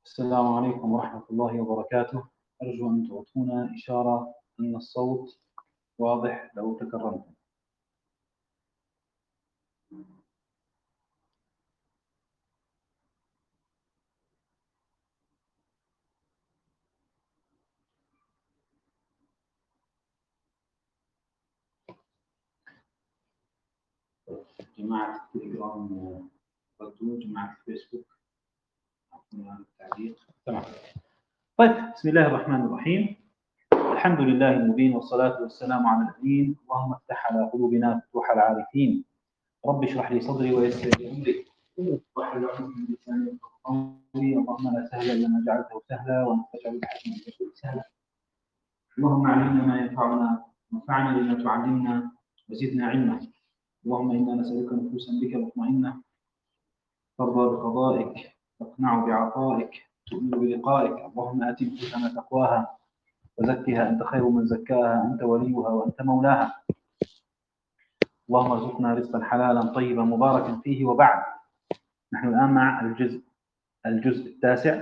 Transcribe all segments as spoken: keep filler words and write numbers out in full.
السلام عليكم ورحمة الله وبركاته. أرجو أن تعطونا إشارة أن الصوت واضح لو تكرمتم. جماعة التليجرام ردوا، جماعة الفيسبوك أعطونا تعليق. تمام. طيب، بسم الله الرحمن الرحيم. الحمد لله المبين والصلاة والسلام على الأمين. اللهم افتح على قلوبنا فتوح العارفين. رب اشرح لي صدري ويسر لي أمري واحلل عقدة من لساني يفقهوا قولي. اللهم لا سهلا إلا ما جعلته سهلا وأنت تجعل الحزن إذا شئت سهلا. اللهم علمنا ما ينفعنا وانفعنا بما تعلمنا وزدنا علما. اللهم إنا نسألك نفوسا بك مطمئنة ترضى بقضائك تقنع بعطائك تؤمن بلقائك. اللهم آت نفوسنا تقواها وزكها أنت خير من زكاها أنت وليها وأنت مولاها. اللهم ارزقنا رزقا حلالا طيبا مباركا فيه. وبعد، نحن الآن مع الجزء الجزء التاسع،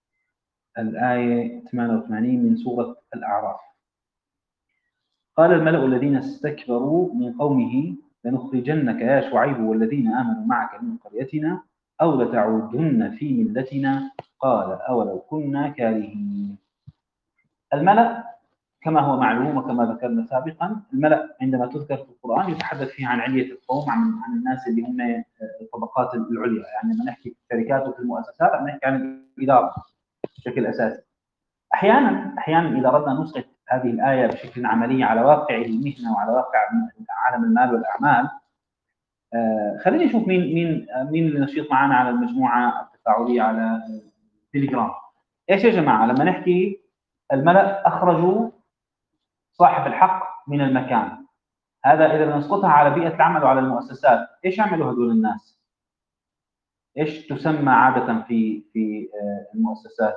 الآية ثمانية وثمانين من سورة الأعراف. قال الملأ الذين استكبروا من قومه لنخرجنك يا شعيب والذين آمنوا معك من قريتنا أو لتعودن في ملتنا قال أولو كنا كارهين. الملأ كما هو معلوم وكما ذكرنا سابقا، الملأ عندما تذكر في القرآن يتحدث فيه عن علية القوم، عن عن الناس اللي هم الطبقات العليا. يعني لما نحكي في الشركات وفي المؤسسات عم نحكي عن الإدارة بشكل أساسي. أحيانا أحيانا إذا أردنا نسقط هذه الآية بشكل عملي على واقع المهنة وعلى واقع عالم المال والأعمال، آه خلينا نشوف مين مين مين اللي نشيط معنا على المجموعة التفاعلية على تليجرام. إيش يا جماعة لما نحكي الملأ أخرجوا صاحب الحق من المكان، هذا إذا نسقطها على بيئة العمل وعلى المؤسسات، إيش عملوا هذول الناس؟ إيش تسمى عادة في في آه المؤسسات؟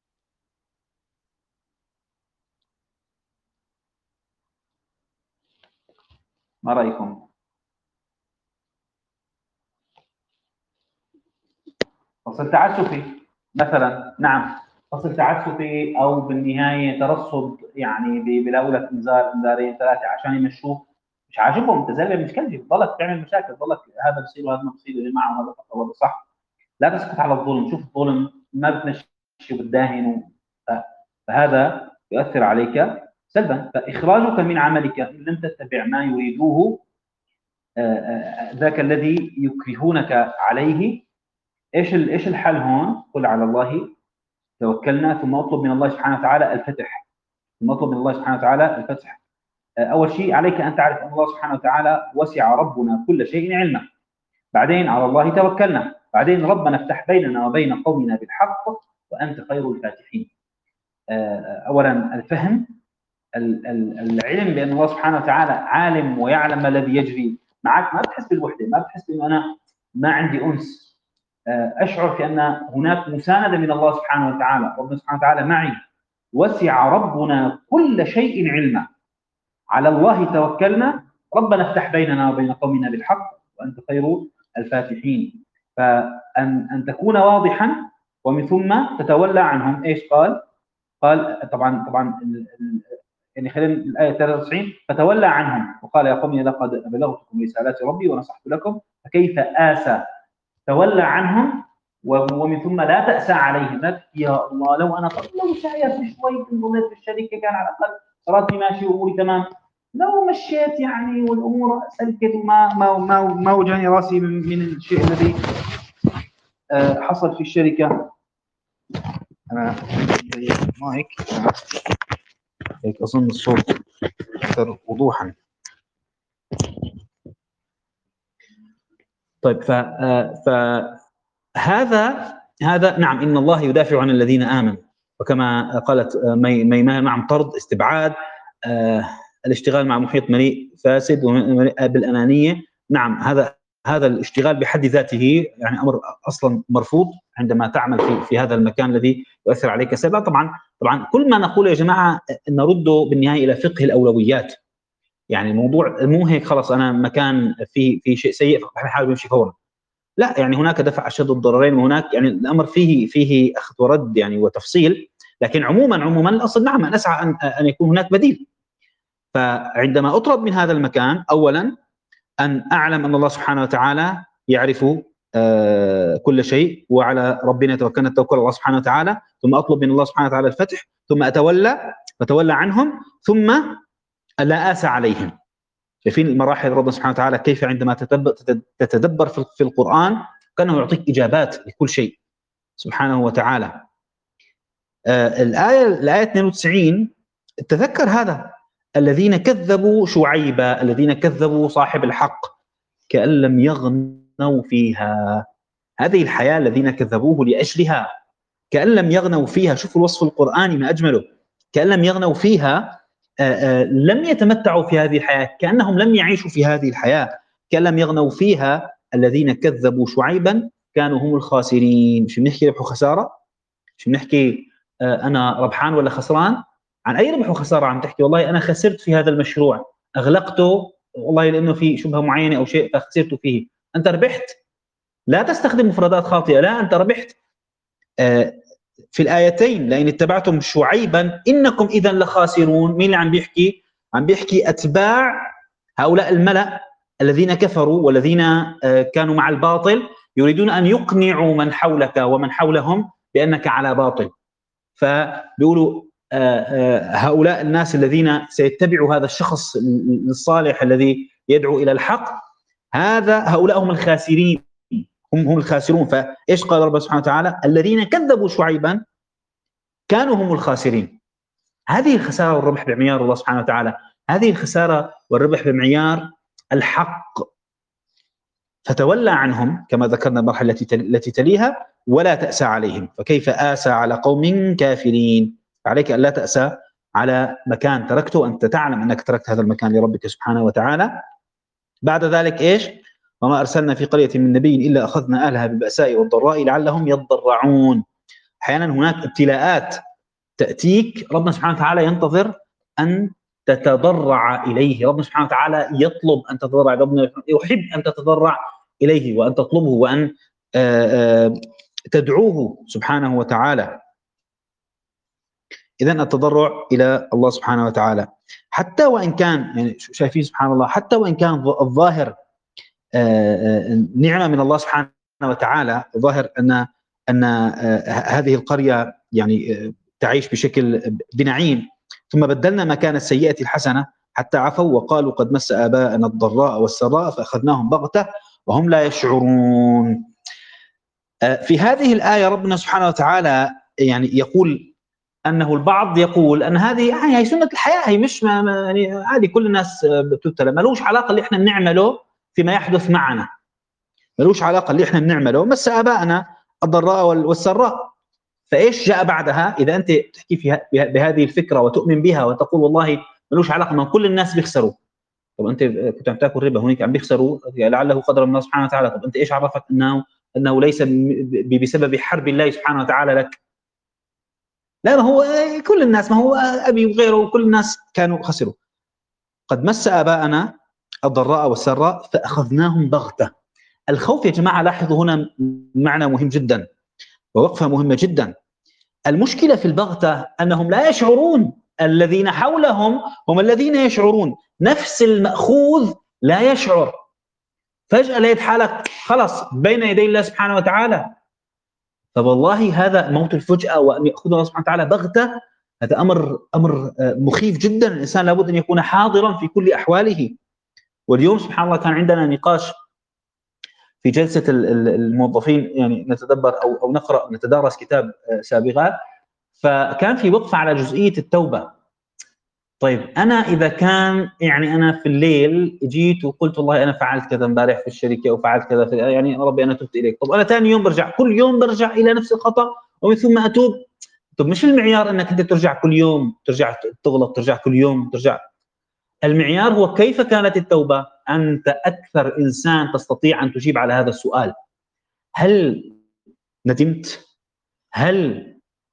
ما رأيكم؟ فصل تعسفي مثلا. نعم، فصل تعسفي او بالنهايه ترصد، يعني بلوله انذار انذارين ثلاثه عشان يمشوه. مش عاجبهم، انت زلمه مش كلبي، بتضلك تعمل مشاكل، بتضلك هذا بصير وهذا ما بصير يا جماعه، وهذا خطا وهذا صح. لا تسكت على الظلم، شوف الظلم ما بتمشي وبتداهن، فهذا يؤثر عليك سلبا. فاخراجك من عملك ان لم تتبع ما يريدوه ذاك الذي يكرهونك عليه. ايش ايش الحل هون؟ قل على الله توكلنا، ثم اطلب من الله سبحانه وتعالى الفتح. ثم اطلب من الله سبحانه وتعالى الفتح. اول شيء عليك ان تعرف ان الله سبحانه وتعالى وسع ربنا كل شيء علما. بعدين على الله توكلنا. بعدين ربنا افتح بيننا وبين قومنا بالحق وانت خير الفاتحين. اولا الفهم، العلم بان الله سبحانه وتعالى عالم ويعلم ما الذي يجري معك. ما بتحس بالوحده، ما بتحس انه انا ما عندي انس، أشعر في أن هناك مساندة من الله سبحانه وتعالى. ربنا سبحانه وتعالى معي. وسع ربنا كل شيء علما. على الله توكلنا. ربنا افتح بيننا وبين قومنا بالحق وأنت خير الفاتحين. فأن أن تكون واضحا ومن ثم تتولى عنهم. إيش قال؟ قال طبعا طبعا يعني خلينا الآية ثلاثة وتسعين، فتولى عنهم وقال يا قوم لقد أبلغتكم رسالات ربي ونصحت لكم فكيف آسى. تولى عنهم ومن ثم لا تأسى عليهم. يا الله لو أنا لو سعيت شوي انضميت في الشركة كان على الأقل راتبي ماشي وأموري تمام. لو مشيت يعني والأمور سلكت وما ما ما ما وجعني راسي من, من الشيء الذي حصل في الشركة. أنا مايك هيك أظن الصوت أكثر وضوحا. طيب ف فهذا هذا نعم إن الله يدافع عن الذين آمنوا، وكما قالت ميمان نعم طرد استبعاد آه الاشتغال مع محيط مليء فاسد ومليء بالأنانية. نعم هذا هذا الاشتغال بحد ذاته يعني أمر أصلا مرفوض عندما تعمل في في هذا المكان الذي يؤثر عليك سلبا. طبعا طبعا كل ما نقول يا جماعة نرده بالنهاية إلى فقه الأولويات. يعني الموضوع مو هيك خلاص أنا مكان في في شيء سيء فبحاول بمشي فورا. لا يعني هناك دفع أشد الضررين، وهناك يعني الأمر فيه فيه أخذ ورد يعني وتفصيل، لكن عموما عموما الأصل نعم أن أسعى أن أن يكون هناك بديل. فعندما أطرد من هذا المكان أولا أن أعلم أن الله سبحانه وتعالى يعرف آه كل شيء، وعلى ربنا توكلنا التوكل على الله سبحانه وتعالى، ثم أطلب من الله سبحانه وتعالى الفتح، ثم أتولى فتولى عنهم، ثم لا آسى عليهم. شايفين المراحل ربنا سبحانه وتعالى كيف عندما تتدبر في القرآن كأنه يعطيك إجابات لكل شيء سبحانه وتعالى. آه الآية الآية اثنين وتسعين تذكر هذا، الذين كذبوا شعيبا الذين كذبوا صاحب الحق كأن لم يغنوا فيها. هذه الحياة الذين كذبوه لأجلها كأن لم يغنوا فيها. شوفوا الوصف القرآني ما أجمله، كأن لم يغنوا فيها. آآ آآ لم يتمتعوا في هذه الحياة، كأنهم لم يعيشوا في هذه الحياة، كأن لم يغنوا فيها. الذين كذبوا شعيبا كانوا هم الخاسرين. مش بنحكي ربح وخسارة، مش بنحكي أنا ربحان ولا خسران. عن أي ربح وخسارة عم تحكي؟ والله أنا خسرت في هذا المشروع، أغلقته والله لأنه في شبهة معينة أو شيء فخسرت فيه. أنت ربحت، لا تستخدم مفردات خاطئة، لا أنت ربحت. آه في الآيتين لئن اتبعتم شعيبا إنكم إذا لخاسرون. مين اللي عم بيحكي؟ عم بيحكي أتباع هؤلاء الملأ الذين كفروا والذين آه كانوا مع الباطل، يريدون أن يقنعوا من حولك ومن حولهم بأنك على باطل. فبيقولوا آه آه هؤلاء الناس الذين سيتبعوا هذا الشخص الصالح الذي يدعو إلى الحق، هذا هؤلاء هم الخاسرين، هم هم الخاسرون. فإيش قال رب سبحانه وتعالى؟ الذين كذبوا شعيبا كانوا هم الخاسرين. هذه الخسارة والربح بمعيار الله سبحانه وتعالى، هذه الخسارة والربح بمعيار الحق. فتولى عنهم كما ذكرنا المرحلة التي تليها ولا تأسى عليهم. فكيف آسى على قوم كافرين؟ عليك أن لا تأسى على مكان تركته، أنت تعلم أنك تركت هذا المكان لربك سبحانه وتعالى. بعد ذلك إيش؟ وما أرسلنا في قرية من نبي إلا أخذنا أهلها بالبأساء والضراء لعلهم يضرعون. أحيانا هناك ابتلاءات تأتيك، ربنا سبحانه وتعالى ينتظر أن تتضرع إليه. ربنا سبحانه وتعالى يطلب أن تتضرع، ربنا يحب أن تتضرع إليه وأن تطلبه وأن تدعوه سبحانه وتعالى. إذن التضرع إلى الله سبحانه وتعالى حتى وإن كان يعني شايفين سبحان الله، حتى وإن كان الظاهر نعمة من الله سبحانه وتعالى، الظاهر أن أن هذه القرية يعني تعيش بشكل بنعيم، ثم بدلنا مكان السيئة الحسنة حتى عفوا وقالوا قد مس آباءنا الضراء والسراء فأخذناهم بغتة وهم لا يشعرون. في هذه الآية ربنا سبحانه وتعالى يعني يقول أنه البعض يقول أن هذه يعني هي سنة الحياة، هي مش ما يعني عادي كل الناس بتبتلى، ملوش علاقة اللي احنا بنعمله فيما يحدث معنا، ملوش علاقة اللي احنا بنعمله مس آباءنا الضراء والسراء. فإيش جاء بعدها؟ إذا أنت تحكي فيها بهذه الفكرة وتؤمن بها وتقول والله ملوش علاقة، ما كل الناس بيخسروا. طب أنت كنت عم تاكل ربا هونيك عم بيخسروا لعله قدر من الله سبحانه وتعالى. طب أنت إيش عرفك أنه أنه ليس بسبب حرب الله سبحانه وتعالى لك؟ لا، ما هو كل الناس، ما هو أبي وغيره كل الناس كانوا خسروا. قد مس آباءنا الضراء والسراء فأخذناهم بغتة. الخوف يا جماعة لاحظوا هنا معنى مهم جدا ووقفة مهمة جدا. المشكلة في البغتة أنهم لا يشعرون، الذين حولهم هم الذين يشعرون. نفس المأخوذ لا يشعر، فجأة لقيت حالك خلص بين يدي الله سبحانه وتعالى. فوالله هذا موت الفجأة وأن يأخذ الله سبحانه وتعالى بغتة، هذا أمر أمر مخيف جدا. الإنسان لابد أن يكون حاضرا في كل أحواله. واليوم سبحان الله كان عندنا نقاش في جلسة الموظفين، يعني نتدبر أو أو نقرأ نتدارس كتاب سابغات، فكان في وقفة على جزئية التوبة. طيب أنا إذا كان يعني أنا في الليل جيت وقلت والله أنا فعلت كذا امبارح في الشركة وفعلت كذا في يعني ربي أنا تبت إليك، طب أنا ثاني يوم برجع، كل يوم برجع إلى نفس الخطأ ومن ثم أتوب. طب مش المعيار أنك أنت ترجع كل يوم، ترجع تغلط، ترجع كل يوم ترجع. المعيار هو كيف كانت التوبة. أنت أكثر إنسان تستطيع أن تجيب على هذا السؤال. هل ندمت؟ هل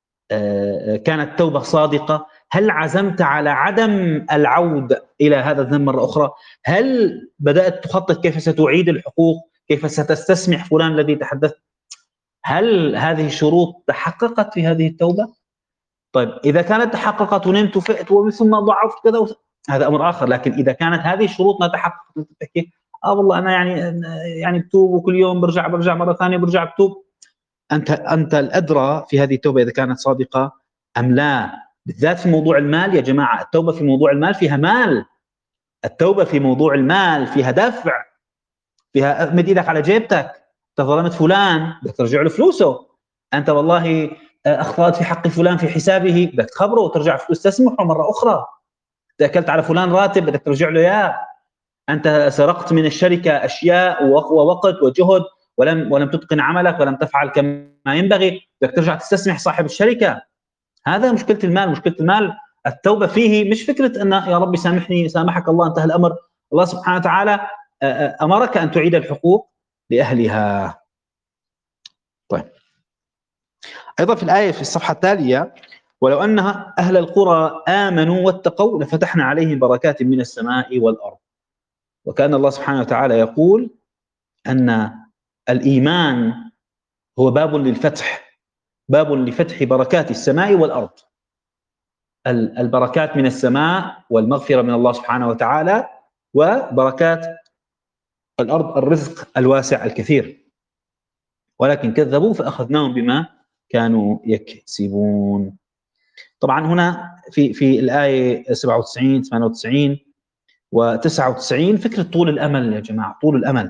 كانت توبة صادقة؟ هل عزمت على عدم العودة إلى هذا الذنب مرة أخرى؟ هل بدأت تخطط كيف ستعيد الحقوق؟ كيف ستستسمح فلان الذي تحدثت. هل هذه الشروط تحققت في هذه التوبة؟ طيب إذا كانت تحققت ونمت وفئت وثم ضعفت كذا وس... هذا أمر آخر. لكن إذا كانت هذه الشروط ما تحققت تحكي آه والله أنا يعني يعني بتوب وكل يوم برجع برجع مرة ثانية برجع بتوب، أنت أنت الأدرى في هذه التوبة إذا كانت صادقة أم لا. بالذات في موضوع المال يا جماعة، التوبة في موضوع المال فيها مال، التوبة في موضوع المال فيها دفع، فيها مد ايدك على جيبتك، انت ظلمت فلان بدك ترجع له فلوسه، انت والله اخطات في حق فلان في حسابه بدك تخبره وترجع فلوس تسمحه مره اخرى، اكلت على فلان راتب بدك ترجع له اياه، انت سرقت من الشركه اشياء ووقت وجهد ولم ولم تتقن عملك ولم تفعل كما ينبغي، بدك ترجع تستسمح صاحب الشركه. هذا مشكله المال. مشكله المال التوبه فيه مش فكره ان يا ربي سامحني سامحك الله انتهى الامر. الله سبحانه وتعالى امرك ان تعيد الحقوق لاهلها. طيب ايضا في الايه في الصفحه التاليه ولو ان اهل القرى امنوا واتقوا لفتحنا عليهم بركات من السماء والارض. وكان الله سبحانه وتعالى يقول ان الايمان هو باب للفتح، باب لفتح بركات السماء والارض. البركات من السماء والمغفره من الله سبحانه وتعالى، وبركات الارض الرزق الواسع الكثير. ولكن كذبوا فاخذناهم بما كانوا يكسبون. طبعا هنا في في الايه سبعة وتسعين ثمانية وتسعين وتسعة وتسعين فكره طول الامل يا جماعه، طول الامل.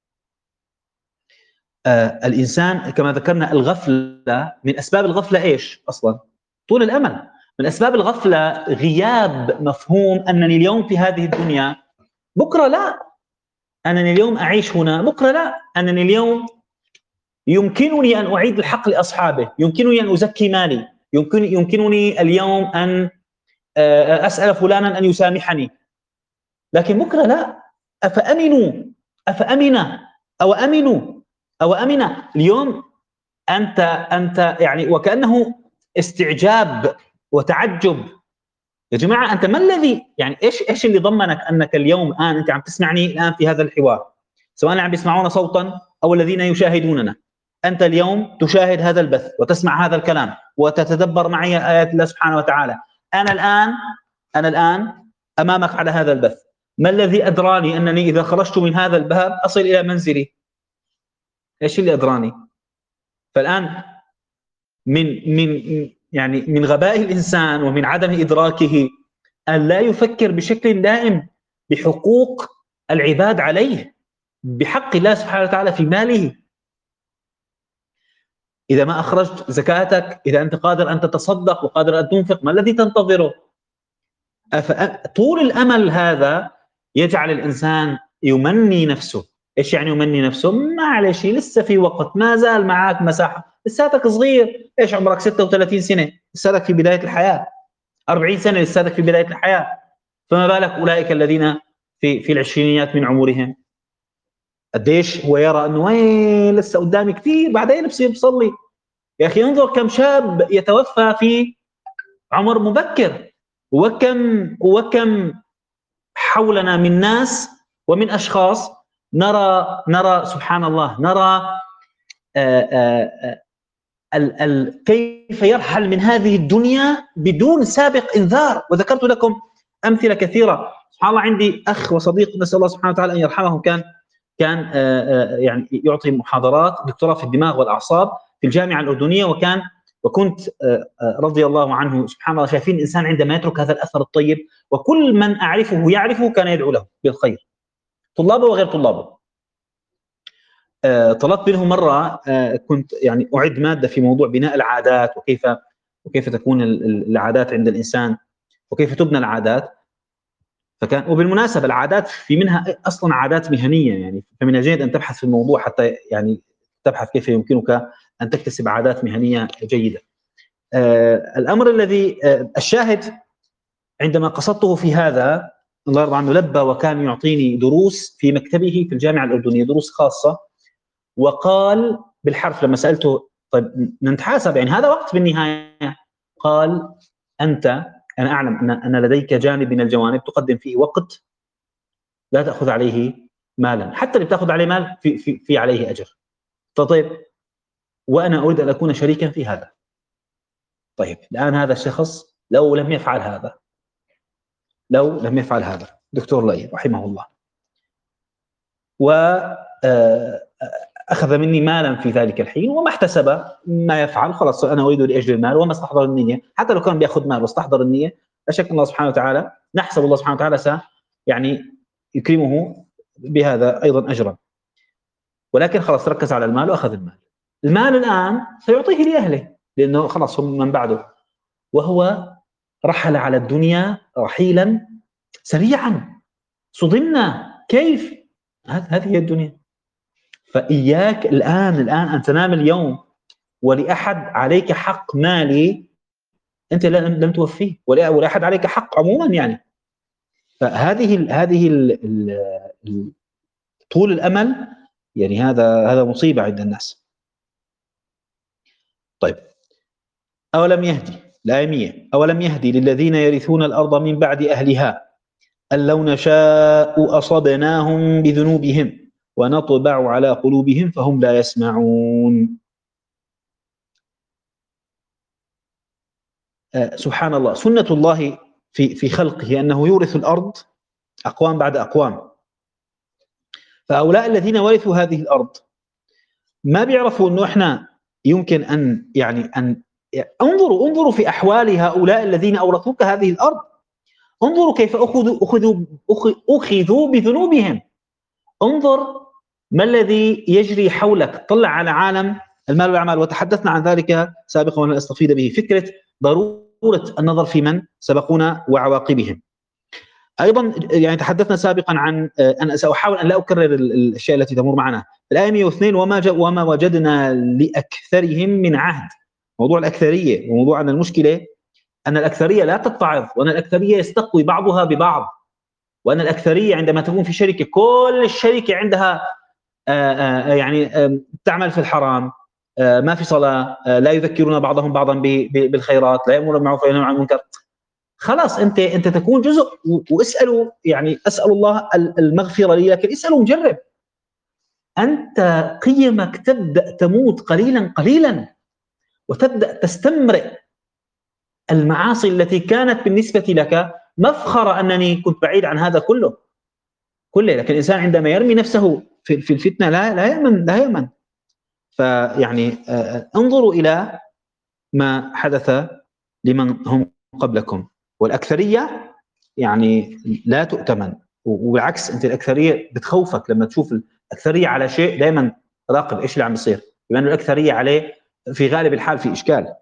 آه الانسان كما ذكرنا الغفله من اسباب الغفله ايش اصلا؟ طول الامل. من اسباب الغفله غياب مفهوم انني اليوم في هذه الدنيا بكره لا، انني اليوم اعيش هنا بكره لا، انني اليوم يمكنني ان اعيد الحق لاصحابه، يمكنني ان ازكي مالي، يمكن يمكنني اليوم ان اسال فلانا ان يسامحني، لكن بكره لا. افامنوا افامن او امنوا او امن اليوم انت انت يعني وكانه استعجاب وتعجب. يا جماعه انت ما الذي يعني ايش ايش اللي ضمنك انك اليوم الان انت عم تسمعني الان في هذا الحوار، سواء عم بيسمعونا صوتا او الذين يشاهدوننا، انت اليوم تشاهد هذا البث وتسمع هذا الكلام وتتدبر معي ايات الله سبحانه وتعالى. انا الان انا الان امامك على هذا البث، ما الذي ادراني انني اذا خرجت من هذا الباب اصل الى منزلي؟ ايش اللي ادراني؟ فالان من من يعني من غباء الانسان ومن عدم ادراكه ان لا يفكر بشكل دائم بحقوق العباد عليه، بحق الله سبحانه وتعالى في ماله. اذا ما اخرجت زكاتك، اذا انت قادر ان تتصدق وقادر ان تنفق، ما الذي تنتظره؟ طول الامل هذا يجعل الانسان يمني نفسه. ايش يعني يمني نفسه؟ معلش لسه في وقت، ما زال معك مساحه، لساتك صغير، ايش عمرك ستة وثلاثين سنه، لساتك في بدايه الحياه، أربعين سنه لساتك في بدايه الحياه، فما بالك اولئك الذين في في العشرينيات من عمرهم؟ قديش هو يرى انه وين لسه قدامي كثير بعدين بصير بصلي. يا اخي انظر كم شاب يتوفى في عمر مبكر، وكم وكم حولنا من ناس ومن اشخاص نرى نرى سبحان الله نرى آآ آآ ال ال كيف يرحل من هذه الدنيا بدون سابق انذار. وذكرت لكم امثله كثيره. سبحان الله عندي اخ وصديق نسال الله سبحانه وتعالى ان يرحمه، كان كان آآ يعني يعطي محاضرات دكتوراه في الدماغ والاعصاب في الجامعه الاردنيه، وكان وكنت رضي الله عنه سبحان الله شايفين الانسان عندما يترك هذا الاثر الطيب، وكل من اعرفه يعرفه كان يدعو له بالخير، طلابه وغير طلابه. طلبت منه مره، كنت يعني اعد ماده في موضوع بناء العادات وكيف وكيف تكون العادات عند الانسان وكيف تبنى العادات. فكان وبالمناسبه العادات في منها اصلا عادات مهنيه، يعني فمن الجيد ان تبحث في الموضوع حتى يعني تبحث كيف يمكنك ان تكتسب عادات مهنيه جيده. آه الامر الذي آه الشاهد عندما قصدته في هذا الله يرضى عنه لبى وكان يعطيني دروس في مكتبه في الجامعه الاردنيه، دروس خاصه، وقال بالحرف لما سالته طيب نتحاسب يعني هذا وقت بالنهايه، قال انت انا اعلم ان ان لديك جانب من الجوانب تقدم فيه وقت لا تاخذ عليه مالا، حتى اللي بتاخذ عليه مال في في في عليه اجر. فطيب، وانا اريد ان اكون شريكا في هذا. طيب الان هذا الشخص لو لم يفعل هذا، لو لم يفعل هذا دكتور لؤي رحمه الله، وأخذ مني مالا في ذلك الحين وما احتسب ما يفعل، خلاص أنا أريد لأجل المال وما استحضر النية، حتى لو كان بيأخذ مال واستحضر النية، لا شك الله سبحانه وتعالى، نحسب الله سبحانه وتعالى س يعني يكرمه بهذا أيضا أجرا، ولكن خلاص ركز على المال وأخذ المال. المال الآن سيعطيه لأهله لأنه خلاص هم من بعده، وهو رحل على الدنيا رحيلا سريعا. صدمنا، كيف؟ هذه هي الدنيا. فإياك الآن الآن أن تنام اليوم ولأحد عليك حق مالي أنت لم توفيه، ولا أحد عليك حق عموما يعني. فهذه ال هذه ال ال طول الأمل يعني هذا هذا مصيبة عند الناس. طيب، أولم يهدي الآية مية، أولم يهدي للذين يرثون الأرض من بعد أهلها أن لو نشاء أصبناهم بذنوبهم ونطبع على قلوبهم فهم لا يسمعون. آه سبحان الله، سنة الله في في خلقه أنه يورث الأرض أقوام بعد أقوام. فهؤلاء الذين ورثوا هذه الأرض ما بيعرفوا أنه إحنا يمكن أن يعني أن انظروا انظروا في أحوال هؤلاء الذين أورثوك هذه الأرض، انظروا كيف أخذوا أخذوا أخذوا بذنوبهم. انظر ما الذي يجري حولك، طلع على عالم المال والأعمال، وتحدثنا عن ذلك سابقا ولن أستفيد به، فكرة ضرورة النظر في من سبقونا وعواقبهم. أيضا يعني تحدثنا سابقا عن أنا سأحاول أن لا أكرر الأشياء التي تمر معنا. الآية مئة واثنين، وما وما وجدنا لأكثرهم من عهد. موضوع الأكثرية، وموضوع أن المشكلة أن الأكثرية لا تتعظ، وأن الأكثرية يستقوي بعضها ببعض، وأن الأكثرية عندما تكون في شركة كل الشركة عندها آآ آآ يعني آآ تعمل في الحرام، ما في صلاة، لا يذكرون بعضهم بعضا بالخيرات، لا يأمرون بالمعروف وينهون عن المنكر، خلاص انت انت تكون جزء. واسالوا يعني اسال الله المغفره لي، لكن اسالوا مجرب. انت قيمك تبدا تموت قليلا قليلا، وتبدا تستمرئ المعاصي التي كانت بالنسبه لك مفخره انني كنت بعيد عن هذا كله كله، لكن الانسان عندما يرمي نفسه في في الفتنه لا لا يامن لا يامن. فيعني انظروا الى ما حدث لمن هم قبلكم، والاكثريه يعني لا تؤتمن، وبالعكس انت الاكثريه بتخوفك لما تشوف الاكثريه على شيء، دائما راقب ايش اللي عم بيصير، بما انه الاكثريه عليه في غالب الحال في اشكال.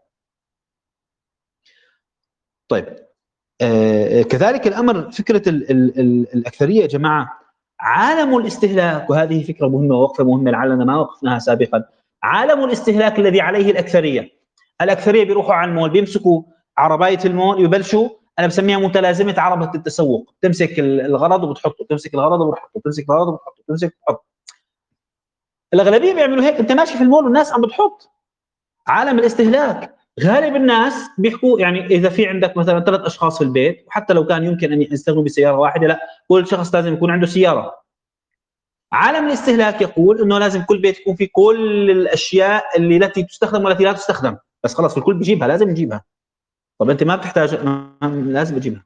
طيب آه كذلك الامر فكره ال ال ال الاكثريه يا جماعه، عالم الاستهلاك، وهذه فكره مهمه ووقفه مهمه لعلنا ما وقفناها سابقا. عالم الاستهلاك الذي عليه الاكثريه، الاكثريه بيروحوا على المول، بيمسكوا عربايه المول، يبلشوا، انا بسميها متلازمه عربه التسوق، تمسك الغرض وبتحطه، تمسك الغرض وبتحطه، تمسك الغرض وبتحطه، تمسك وبتحط. الاغلبيه بيعملوا هيك، انت ماشي في المول والناس عم بتحط. عالم الاستهلاك، غالب الناس بيحكوا يعني اذا في عندك مثلا ثلاث اشخاص في البيت، وحتى لو كان يمكن ان يستخدموا بسياره واحده، لا، كل شخص لازم يكون عنده سياره. عالم الاستهلاك يقول انه لازم كل بيت يكون فيه كل الاشياء اللي التي تستخدم والتي لا تستخدم، بس خلاص الكل بيجيبها، لازم يجيبها. طب انت ما بتحتاج، لازم تجيبها.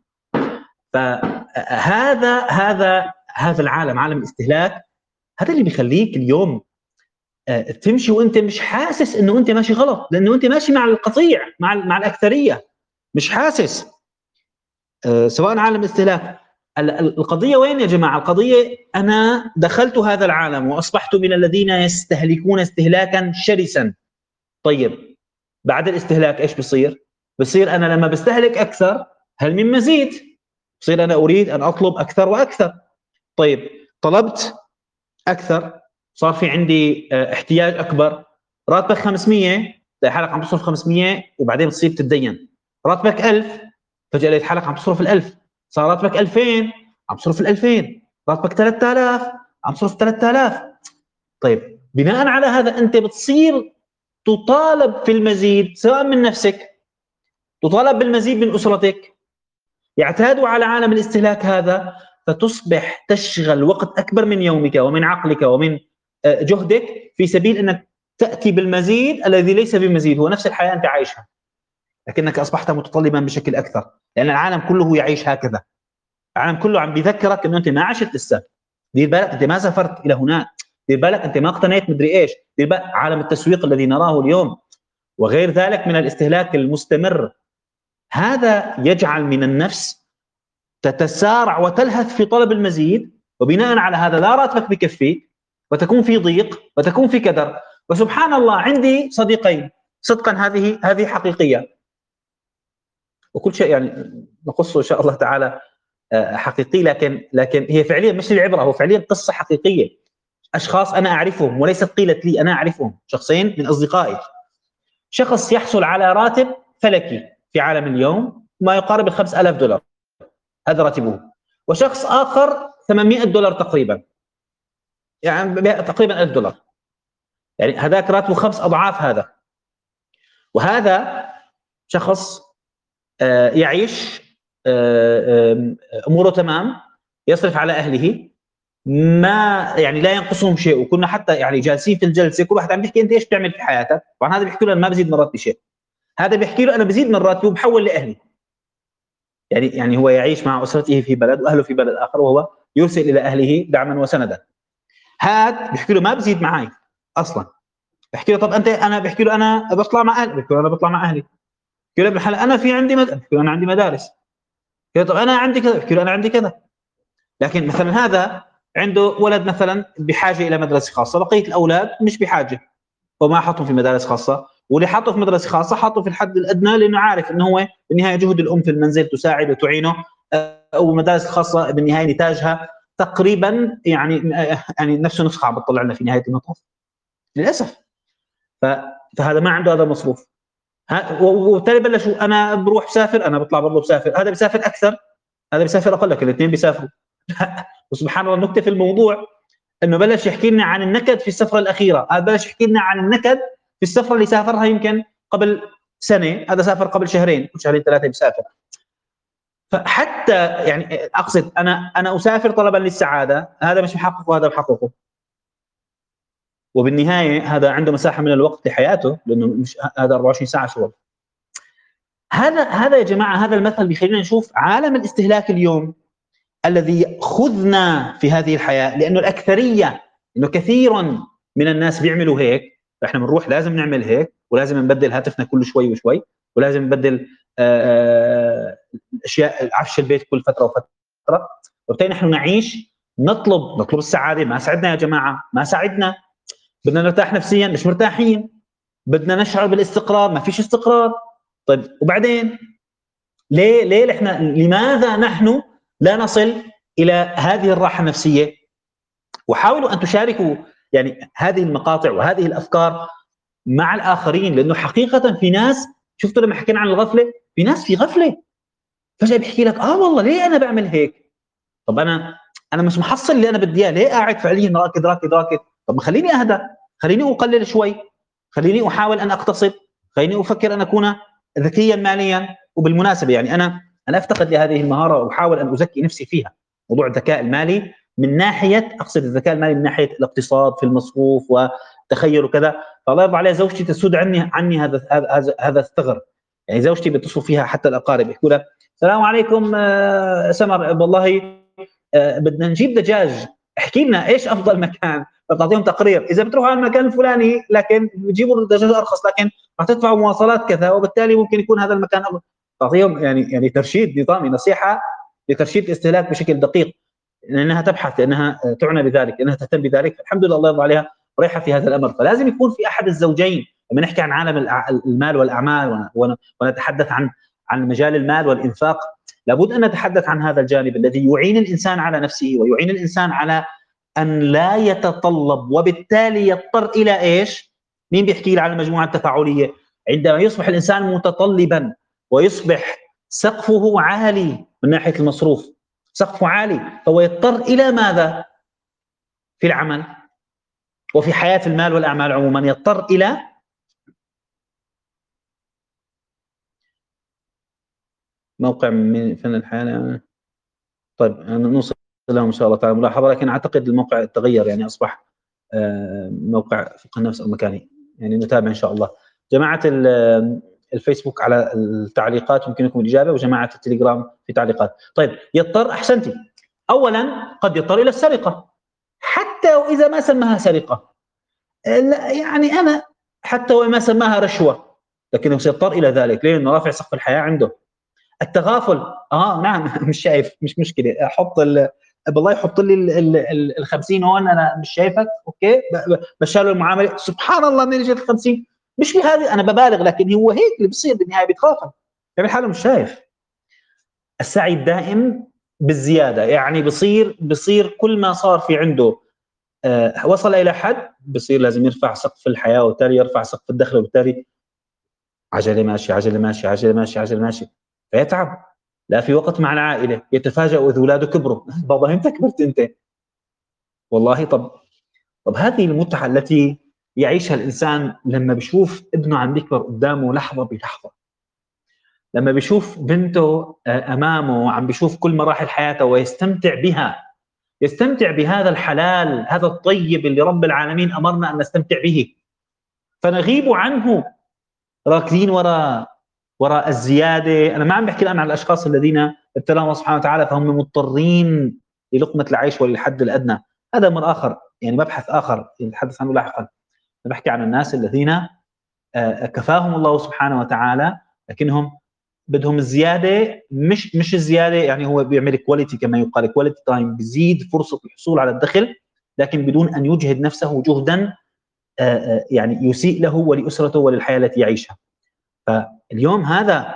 فهذا هذا هذا العالم، عالم الاستهلاك، هذا اللي بيخليك اليوم تمشي وانت مش حاسس انه انت ماشي غلط، لانه انت ماشي مع القطيع، مع مع الاكثريه، مش حاسس. سواء عالم الاستهلاك، القضيه وين يا جماعه؟ القضيه انا دخلت هذا العالم واصبحت من الذين يستهلكون استهلاكا شرسا. طيب بعد الاستهلاك ايش بصير؟ بصير انا لما بستهلك اكثر، هل من مزيد؟ بصير انا اريد ان اطلب اكثر واكثر. طيب طلبت اكثر، صار في عندي احتياج اكبر، راتبك خمسمية، تلاقي حالك عم تصرف خمسمية، وبعدين بتصير تتدين. راتبك ألف، فجاه لقيت حالك عم تصرف الألف. صار راتبك ألفين، عم تصرف الألفين. راتبك ثلاثة آلاف، عم تصرف ثلاثة آلاف. طيب بناء على هذا انت بتصير تطالب في المزيد، سواء من نفسك، تطالب بالمزيد من اسرتك، يعتادوا على عالم الاستهلاك هذا، فتصبح تشغل وقت أكبر من يومك ومن عقلك ومن جهدك في سبيل أنك تأتي بالمزيد الذي ليس بمزيد، هو نفس الحياة أنت عايشها، لكنك أصبحت متطلبا بشكل أكثر، لأن العالم كله يعيش هكذا. العالم كله عم بيذكرك أنه أنت ما عشت لسه، دير بالك أنت ما سافرت إلى هناك، دير بالك أنت ما اقتنيت مدري إيش، دير بالك عالم التسويق الذي نراه اليوم وغير ذلك من الاستهلاك المستمر. هذا يجعل من النفس تتسارع وتلهث في طلب المزيد، وبناء على هذا لا راتبك بكفيك وتكون في ضيق وتكون في كدر. وسبحان الله عندي صديقين صدقا، هذه هذه حقيقية، وكل شيء يعني نقصه إن شاء الله تعالى حقيقي، لكن لكن هي فعليا مش العبرة، هو فعليا قصة حقيقية. أشخاص أنا أعرفهم وليست قيلت لي، أنا أعرفهم شخصين من أصدقائي. شخص يحصل على راتب فلكي في عالم اليوم ما يقارب الخمس آلاف دولار، هذا راتبه. وشخص آخر ثمانمائة دولار تقريبا، يعني تقريبا ألف دولار، يعني هذاك راتبه خمس أضعاف هذا. وهذا شخص يعيش أموره تمام، يصرف على أهله، ما يعني لا ينقصهم شيء. وكنا حتى يعني جالسين في الجلسة كل واحد عم بيحكي أنت إيش بتعمل في حياتك، طبعا هذا بيحكي له أنا ما بزيد من راتبي شيء، هذا بيحكي له أنا بزيد من راتبي وبحول لأهلي. يعني يعني هو يعيش مع أسرته في بلد وأهله في بلد آخر، وهو يرسل إلى أهله دعما وسندا. هذا بيحكي له ما بزيد معي أصلا. بحكي له طب أنت، أنا بحكي له أنا بطلع مع أهلي، بحكي له أنا بطلع مع أهلي. بحكي له ابن الحلال أنا في عندي مدرسة، بحكي له أنا عندي مدارس. بحكي له طب أنا عندي كذا، بحكي له أنا عندي كذا. لكن مثلا هذا عنده ولد مثلا بحاجة إلى مدرسة خاصة، بقية الأولاد مش بحاجة، وما حطهم في مدارس خاصة، واللي حطه في مدرسة خاصة حطه في الحد الأدنى، لأنه عارف أنه هو بالنهاية جهد الأم في المنزل تساعد وتعينه، أو المدارس الخاصة بالنهاية نتاجها تقريبا يعني يعني نفس نسخة عم بتطلع لنا في نهاية المطاف للأسف. فهذا ما عنده هذا المصروف، وبالتالي بلشوا أنا بروح بسافر، أنا بطلع برضه بسافر، هذا بيسافر أكثر، هذا بيسافر أقل، لكن الاثنين بيسافروا. وسبحان الله النكتة في الموضوع انه بلش يحكي لنا عن النكد في السفره الاخيره، هذا بلش يحكي لنا عن النكد في السفره اللي سافرها يمكن قبل سنه، هذا سافر قبل شهرين، شهرين ثلاثه بيسافر. فحتى يعني اقصد انا انا اسافر طلبا للسعاده، هذا مش محقق وهذا محققه، وبالنهايه هذا عنده مساحه من الوقت لحياته، لانه مش هذا أربعة وعشرين ساعه شغل. هذا هذا يا جماعه، هذا المثل بيخلينا نشوف عالم الاستهلاك اليوم الذي خذنا في هذه الحياة، لأنه الأكثرية، إنه كثير من الناس بيعملوا هيك، إحنا بنروح لازم نعمل هيك، ولازم نبدل هاتفنا كل شوي وشوي، ولازم نبدل أشياء عفش البيت كل فترة وفترة، وبالتالي نحن نعيش نطلب نطلب السعادة، ما سعدنا يا جماعة، ما سعدنا، بدنا نرتاح نفسيا مش مرتاحين، بدنا نشعر بالاستقرار ما فيش استقرار. طيب وبعدين ليه ليه احنا لماذا نحن لا نصل الى هذه الراحه النفسيه؟ وحاولوا ان تشاركوا يعني هذه المقاطع وهذه الافكار مع الاخرين، لانه حقيقه في ناس، شفتوا لما حكينا عن الغفله، في ناس في غفله فجاه بيحكي لك اه والله ليه انا بعمل هيك؟ طب انا انا مش محصل اللي انا بدي اياه، ليه قاعد فعليا راكد راكد راكد؟ طب ما خليني اهدى، خليني اقلل شوي، خليني احاول ان اقتصد، خليني افكر ان اكون ذكيا ماليا. وبالمناسبه يعني انا انا افتقد لهذه المهاره واحاول ان ازكي نفسي فيها، موضوع الذكاء المالي، من ناحيه اقصد الذكاء المالي من ناحيه الاقتصاد في المصروف وتخيل وكذا. فالله يرضى عليها زوجتي تسود عني عني هذا هذا هذا الثغر. يعني زوجتي بيتصلوا فيها حتى الاقارب يحكوا لها السلام عليكم سمر، والله بدنا نجيب دجاج، احكي لنا ايش افضل مكان، بتعطيهم تقرير اذا بتروحوا على المكان الفلاني لكن بتجيبوا الدجاج ارخص لكن راح تدفعوا مواصلات كذا، وبالتالي ممكن يكون هذا المكان افضل. تعطيهم يعني يعني ترشيد نظامي، نصيحه لترشيد الاستهلاك بشكل دقيق، لانها تبحث، لانها تعنى بذلك، لانها تهتم بذلك. الحمد لله الله يرضى عليها ريحه في هذا الامر. فلازم يكون في احد الزوجين لما نحكي عن عالم المال والاعمال ونتحدث عن عن مجال المال والانفاق، لابد ان نتحدث عن هذا الجانب الذي يعين الانسان على نفسه ويعين الانسان على ان لا يتطلب، وبالتالي يضطر الى ايش؟ مين بيحكي لي على المجموعه التفاعليه؟ عندما يصبح الانسان متطلبا ويصبح سقفه عالي من ناحيه المصروف، سقفه عالي، فهو يضطر الى ماذا؟ في العمل وفي حياه المال والاعمال عموما يضطر الى موقع من فن الحياه. طيب نوصل لهم إن شاء الله تعالى ملاحظة، لكن أعتقد الموقع تغير، يعني أصبح آه، موقع فقه النفس أو مكاني، يعني نتابع إن شاء الله. جماعة الفيسبوك على التعليقات يمكنكم الإجابة، وجماعة التليجرام في تعليقات. طيب، يضطر، أحسنتي. أولا قد يضطر إلى السرقة حتى وإذا ما سماها سرقة، يعني أنا حتى وما سماها رشوة لكنه سيضطر إلى ذلك. ليه؟ لأنه رافع سقف الحياة عنده. التغافل، اه نعم مش شايف، مش مشكله، احط ال... بالله يحط لي ال خمسين هون، انا مش شايفك، اوكي، بشار المعامله، سبحان الله اني جيت ال خمسين، مش بهذه انا ببالغ، لكن هو هيك اللي بصير بالنهايه، بيتغافل يعني حاله مش شايف. السعي الدائم بالزياده، يعني بصير بصير كل ما صار في عنده آه وصل الى حد، بصير لازم يرفع سقف الحياه، وبالتالي يرفع سقف الدخل، وبالتالي عجله ماشي عجله ماشي عجله ماشي عجله ماشي، فيتعب. لا في وقت مع العائله، يتفاجأ واذ اولاده كبروا، بابا انت كبرت انت، والله. طب طب هذه المتعه التي يعيشها الانسان لما بيشوف ابنه عم يكبر قدامه لحظه بلحظه، لما بيشوف بنته امامه عم بيشوف كل مراحل حياته ويستمتع بها، يستمتع بهذا الحلال، هذا الطيب اللي رب العالمين امرنا ان نستمتع به، فنغيب عنه راكدين وراء وراء الزياده. انا ما عم بحكي الان عن الاشخاص الذين ابتلاهم الله سبحانه وتعالى فهم مضطرين للقمه العيش وللحد الادنى، هذا امر اخر، يعني مبحث اخر نتحدث عنه لاحقا. انا بحكي عن الناس الذين كفاهم الله سبحانه وتعالى لكنهم بدهم الزياده، مش مش الزياده يعني هو بيعمل كواليتي كما يقال، كواليتي تايم، بيزيد فرصه الحصول على الدخل لكن بدون ان يجهد نفسه جهدا يعني يسيء له ولاسرته وللحياه التي يعيشها. فاليوم هذا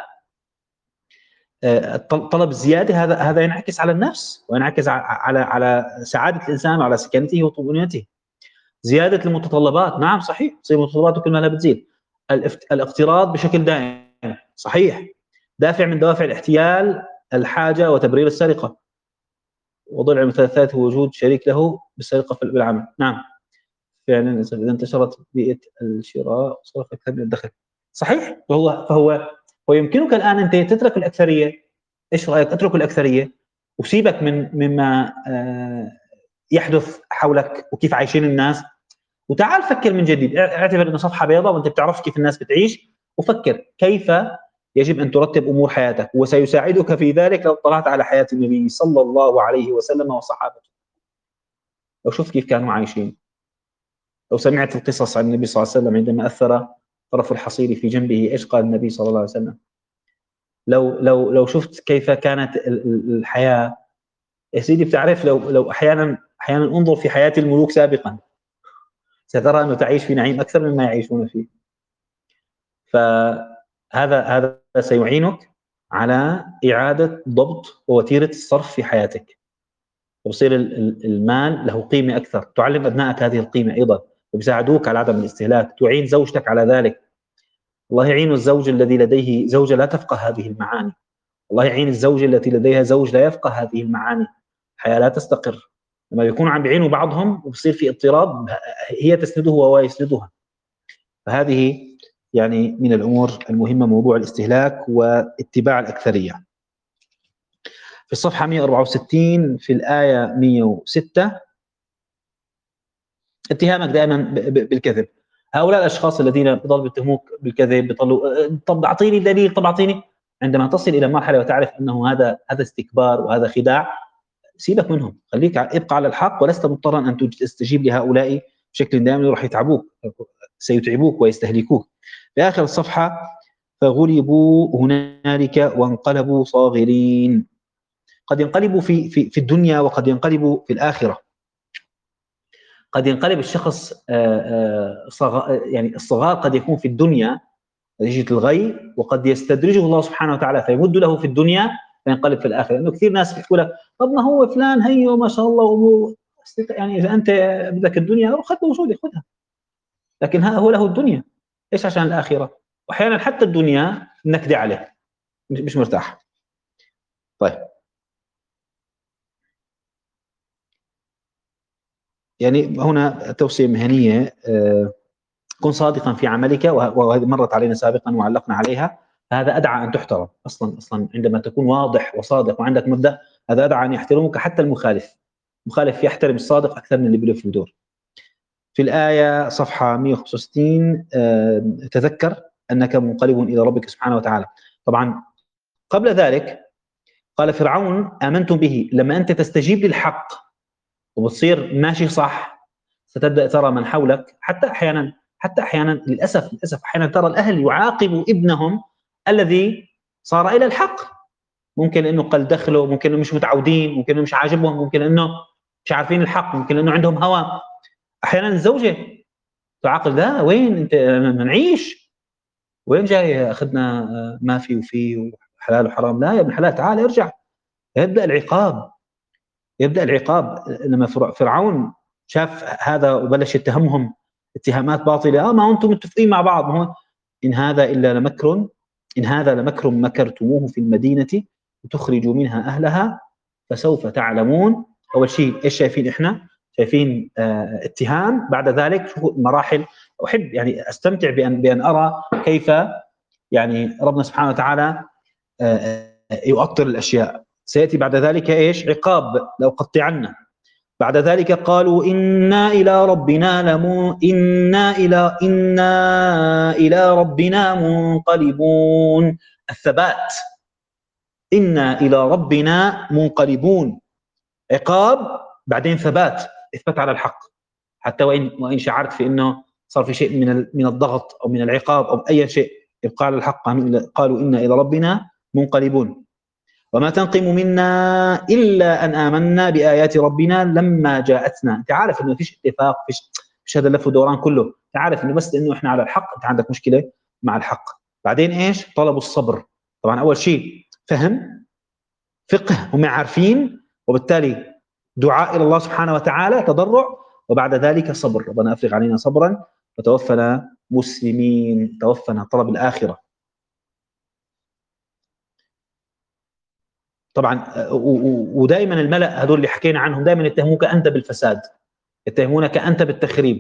طلب الزياده، هذا هذا ينعكس على النفس، وينعكس على على سعاده الانسان وعلى سكنته وطمانينته. زياده المتطلبات، نعم صحيح، تصير متطلباته كل ما لا بتزيد. الاقتراض بشكل دائم، صحيح، دافع من دوافع الاحتيال، الحاجه وتبرير السرقه. وضلع المثلثات هو وجود شريك له بالسرقه بالعمل، نعم فعلا اذا انتشرت بيئه الشراء صرف اكثر من الدخل، صحيح. فهو فهو ويمكنك الان انت تترك الاكثريه، ايش رايك اترك الاكثريه وسيبك من مما يحدث حولك وكيف عايشين الناس، وتعال فكر من جديد، اعتبر انه صفحه بيضاء وانت بتعرف كيف الناس بتعيش، وفكر كيف يجب ان ترتب امور حياتك، وسيساعدك في ذلك لو اطلعت على حياه النبي صلى الله عليه وسلم وصحابته، لو شفت كيف كانوا عايشين، لو سمعت القصص عن النبي صلى الله عليه وسلم عندما اثر طرف الحصير في جنبه، ايش قال النبي صلى الله عليه وسلم، لو لو لو شفت كيف كانت الحياه يا سيدي، بتعرف لو لو احيانا احيانا انظر في حياه الملوك سابقا سترى انه تعيش في نعيم اكثر مما يعيشون فيه. فهذا هذا سيعينك على اعاده ضبط ووتيره الصرف في حياتك، ويصير المال له قيمه اكثر، تعلم ابنائك هذه القيمه ايضا، وبيساعدوك على عدم الاستهلاك، تعين زوجتك على ذلك. الله يعين الزوج الذي لديه زوجه لا تفقه هذه المعاني، الله يعين الزوجه التي لديها زوج لا يفقه هذه المعاني، الحياه لا تستقر. لما يكونوا عم بيعينوا بعضهم وبصير في اضطراب، هي تسنده وهو يسندها. فهذه يعني من الامور المهمه، موضوع الاستهلاك واتباع الاكثريه. في الصفحه مئة وأربعة وستين في الايه مئة وستة، اتهامك دائما بالكذب. هؤلاء الاشخاص الذين بيضلوا يتهموك بالكذب، بيضلوا طب اعطيني دليل، طب اعطيني، عندما تصل الى مرحله وتعرف انه هذا هذا استكبار وهذا خداع، سيبك منهم، خليك ابقى على الحق، ولست مضطرا ان تستجيب لهؤلاء بشكل دائم، راح يتعبوك، سيتعبوك ويستهلكوك. في اخر الصفحه، فغلبوا هنالك وانقلبوا صاغرين. قد ينقلبوا في في في الدنيا وقد ينقلبوا في الاخره. قد ينقلب الشخص يعني الصغار قد يكون في الدنيا نتيجه الغي، وقد يستدرجه الله سبحانه وتعالى فيمد له في الدنيا فينقلب في الاخره. لانه كثير ناس بيحكوا لك طب ما هو فلان هيو ما شاء الله ومو، يعني اذا انت بدك الدنيا خذ موجوده خذها، لكن ها هو له الدنيا، ايش عشان الاخره؟ واحيانا حتى الدنيا نكدي عليه، مش مرتاح. طيب، يعني هنا توصيه مهنيه، كن صادقا في عملك، وهذه مرت علينا سابقا وعلقنا عليها. هذا أدعى أن تحترم. أصلا أصلا عندما تكون واضح وصادق وعندك مبدأ، هذا أدعى أن يحترمك حتى المخالف. المخالف يحترم الصادق أكثر من اللي بلف ويدور. في الآية صفحة مئة وخمسة وستين، تذكر أنك منقلب إلى ربك سبحانه وتعالى. طبعا قبل ذلك قال فرعون آمنتم به. لما أنت تستجيب للحق وبتصير ماشي صح، ستبدأ ترى من حولك، حتى أحيانا حتى أحيانا للأسف للأسف أحيانا ترى الأهل يعاقبوا ابنهم الذي صار إلى الحق. ممكن إنه قل دخله، ممكن إنه مش متعودين، ممكن إنه مش عاجبهم، ممكن إنه مش عارفين الحق، ممكن إنه عندهم هوى. أحيانا الزوجة تعاقب، لا وين أنت منعيش، وين جاي أخذنا ما في وفيه وحلال وحرام، لا يا ابن حلال تعال ارجع. يبدأ العقاب يبدأ العقاب لما فرعون شاف هذا وبلش يتهمهم اتهامات باطلة. اه ما انتم متفقين مع بعض، ما هو إن هذا إلا لمكر إن هذا لمكر مكرتموه في المدينة لتخرجوا منها أهلها فسوف تعلمون. أول شيء إيش شايفين إحنا؟ شايفين آه اتهام، بعد ذلك شوفوا المراحل. أحب يعني أستمتع بأن بأن أرى كيف يعني ربنا سبحانه وتعالى آه يؤطر الأشياء. سيأتي بعد ذلك إيش؟ عقاب لأقطعن. بعد ذلك قالوا إنا إلى ربنا لمو إنا إلى إنا إلى ربنا منقلبون. الثبات، إنا إلى ربنا منقلبون. عقاب بعدين ثبات، إثبات على الحق. حتى وإن وإن شعرت في إنه صار في شيء من من الضغط أو من العقاب أو أي شيء، يبقى على الحق. قالوا إنا إلى ربنا منقلبون. وما تنقم منا إلا أن آمنا بآيات ربنا لما جاءتنا. أنت عارف إنه فيش اتفاق، فيش فيش هذا اللف ودوران كله. أنت عارف إنه بس إنه إحنا على الحق، أنت عندك مشكلة مع الحق. بعدين إيش؟ طلبوا الصبر. طبعا أول شيء فهم، فقه، هم عارفين، وبالتالي دعاء إلى الله سبحانه وتعالى، تضرع، وبعد ذلك صبر. ربنا أفرغ علينا صبرا وتوفنا مسلمين. توفنا طلب الآخرة. طبعا ودائما الملأ هذول اللي حكينا عنهم دائما يتهموك أنت بالفساد، يتهمونك أنت بالتخريب.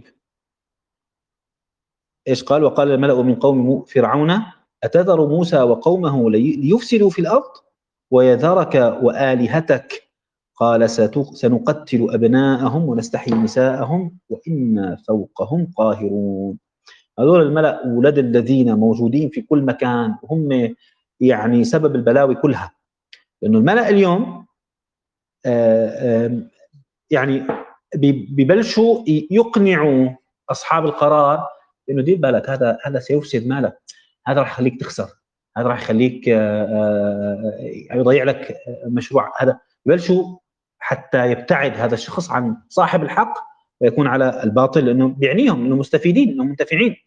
إيش قال؟ وقال الملأ من قوم فرعون أتذر موسى وقومه ليفسدوا في الأرض ويذرك وآلهتك قال سنقتل أبناءهم ونستحيي نساءهم وإنا فوقهم قاهرون. هذول الملأ أولاد الذين موجودين في كل مكان، وهم يعني سبب البلاوي كلها. لأنه الملأ اليوم آآ آآ يعني ببلشوا يقنعوا أصحاب القرار إنه دير بالك، هذا هذا سيفسد مالك، هذا راح يخليك تخسر، هذا راح يخليك يضيع لك مشروع. هذا ببلشوا حتى يبتعد هذا الشخص عن صاحب الحق ويكون على الباطل، لأنه بيعنيهم إنه مستفيدين، إنه منتفعين.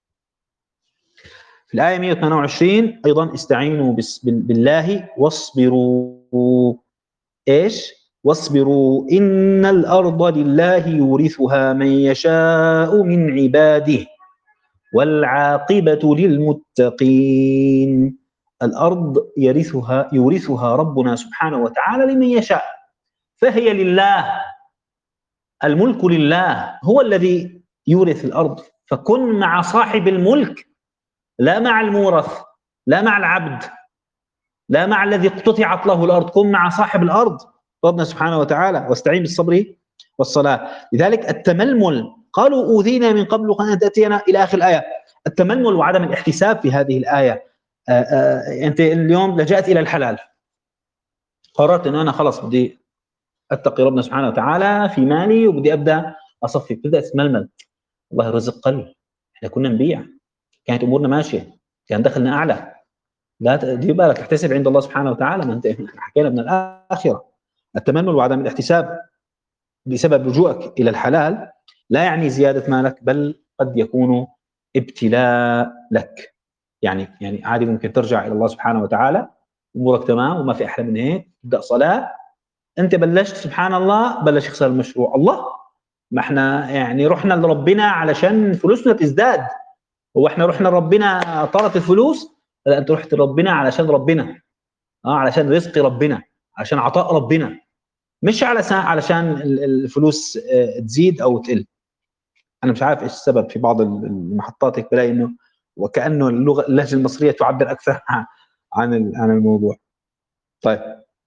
في الآية مئة وثمانية وعشرين أيضا استعينوا بالله واصبروا. إيش؟ واصبروا إن الأرض لله يورثها من يشاء من عباده والعاقبة للمتقين. الأرض يرثها يورثها ربنا سبحانه وتعالى لمن يشاء، فهي لله، الملك لله، هو الذي يورث الأرض. فكن مع صاحب الملك لا مع المورث، لا مع العبد، لا مع الذي اقتطعت له الأرض. كن مع صاحب الأرض ربنا سبحانه وتعالى واستعين بالصبر والصلاة. لذلك التململ، قالوا أوذينا من قبل وقد أتينا إلى آخر الآية. التململ وعدم الاحتساب في هذه الآية. آآ آآ أنت اليوم لجأت إلى الحلال، قررت أنه أنا خلص بدي أتقي ربنا سبحانه وتعالى في مالي وبدي أبدأ أصفي، بدأ تتململ. والله الرزق قل، إحنا كنا نبيع، كانت أمورنا ماشية، كان دخلنا أعلى. لا دي بالك احتسب عند الله سبحانه وتعالى، ما انت حكينا من الآخرة. التململ وعدم الاحتساب بسبب لجوءك إلى الحلال لا يعني زيادة مالك، بل قد يكون ابتلاء لك. يعني يعني عادي ممكن ترجع إلى الله سبحانه وتعالى أمورك تمام وما في أحلى من هيك، تبدأ صلاة، أنت بلشت سبحان الله بلش يخسر المشروع. الله، ما احنا يعني رحنا لربنا علشان فلوسنا تزداد، هو احنا رحنا لربنا طارت الفلوس؟ لا، انت رحت لربنا علشان ربنا، اه علشان رزق ربنا، علشان عطاء ربنا، مش علشان علشان الفلوس تزيد او تقل. انا مش عارف ايش السبب، في بعض المحطات هيك بلاقي انه وكأنه اللغة اللهجة المصرية تعبر أكثر عن عن الموضوع. طيب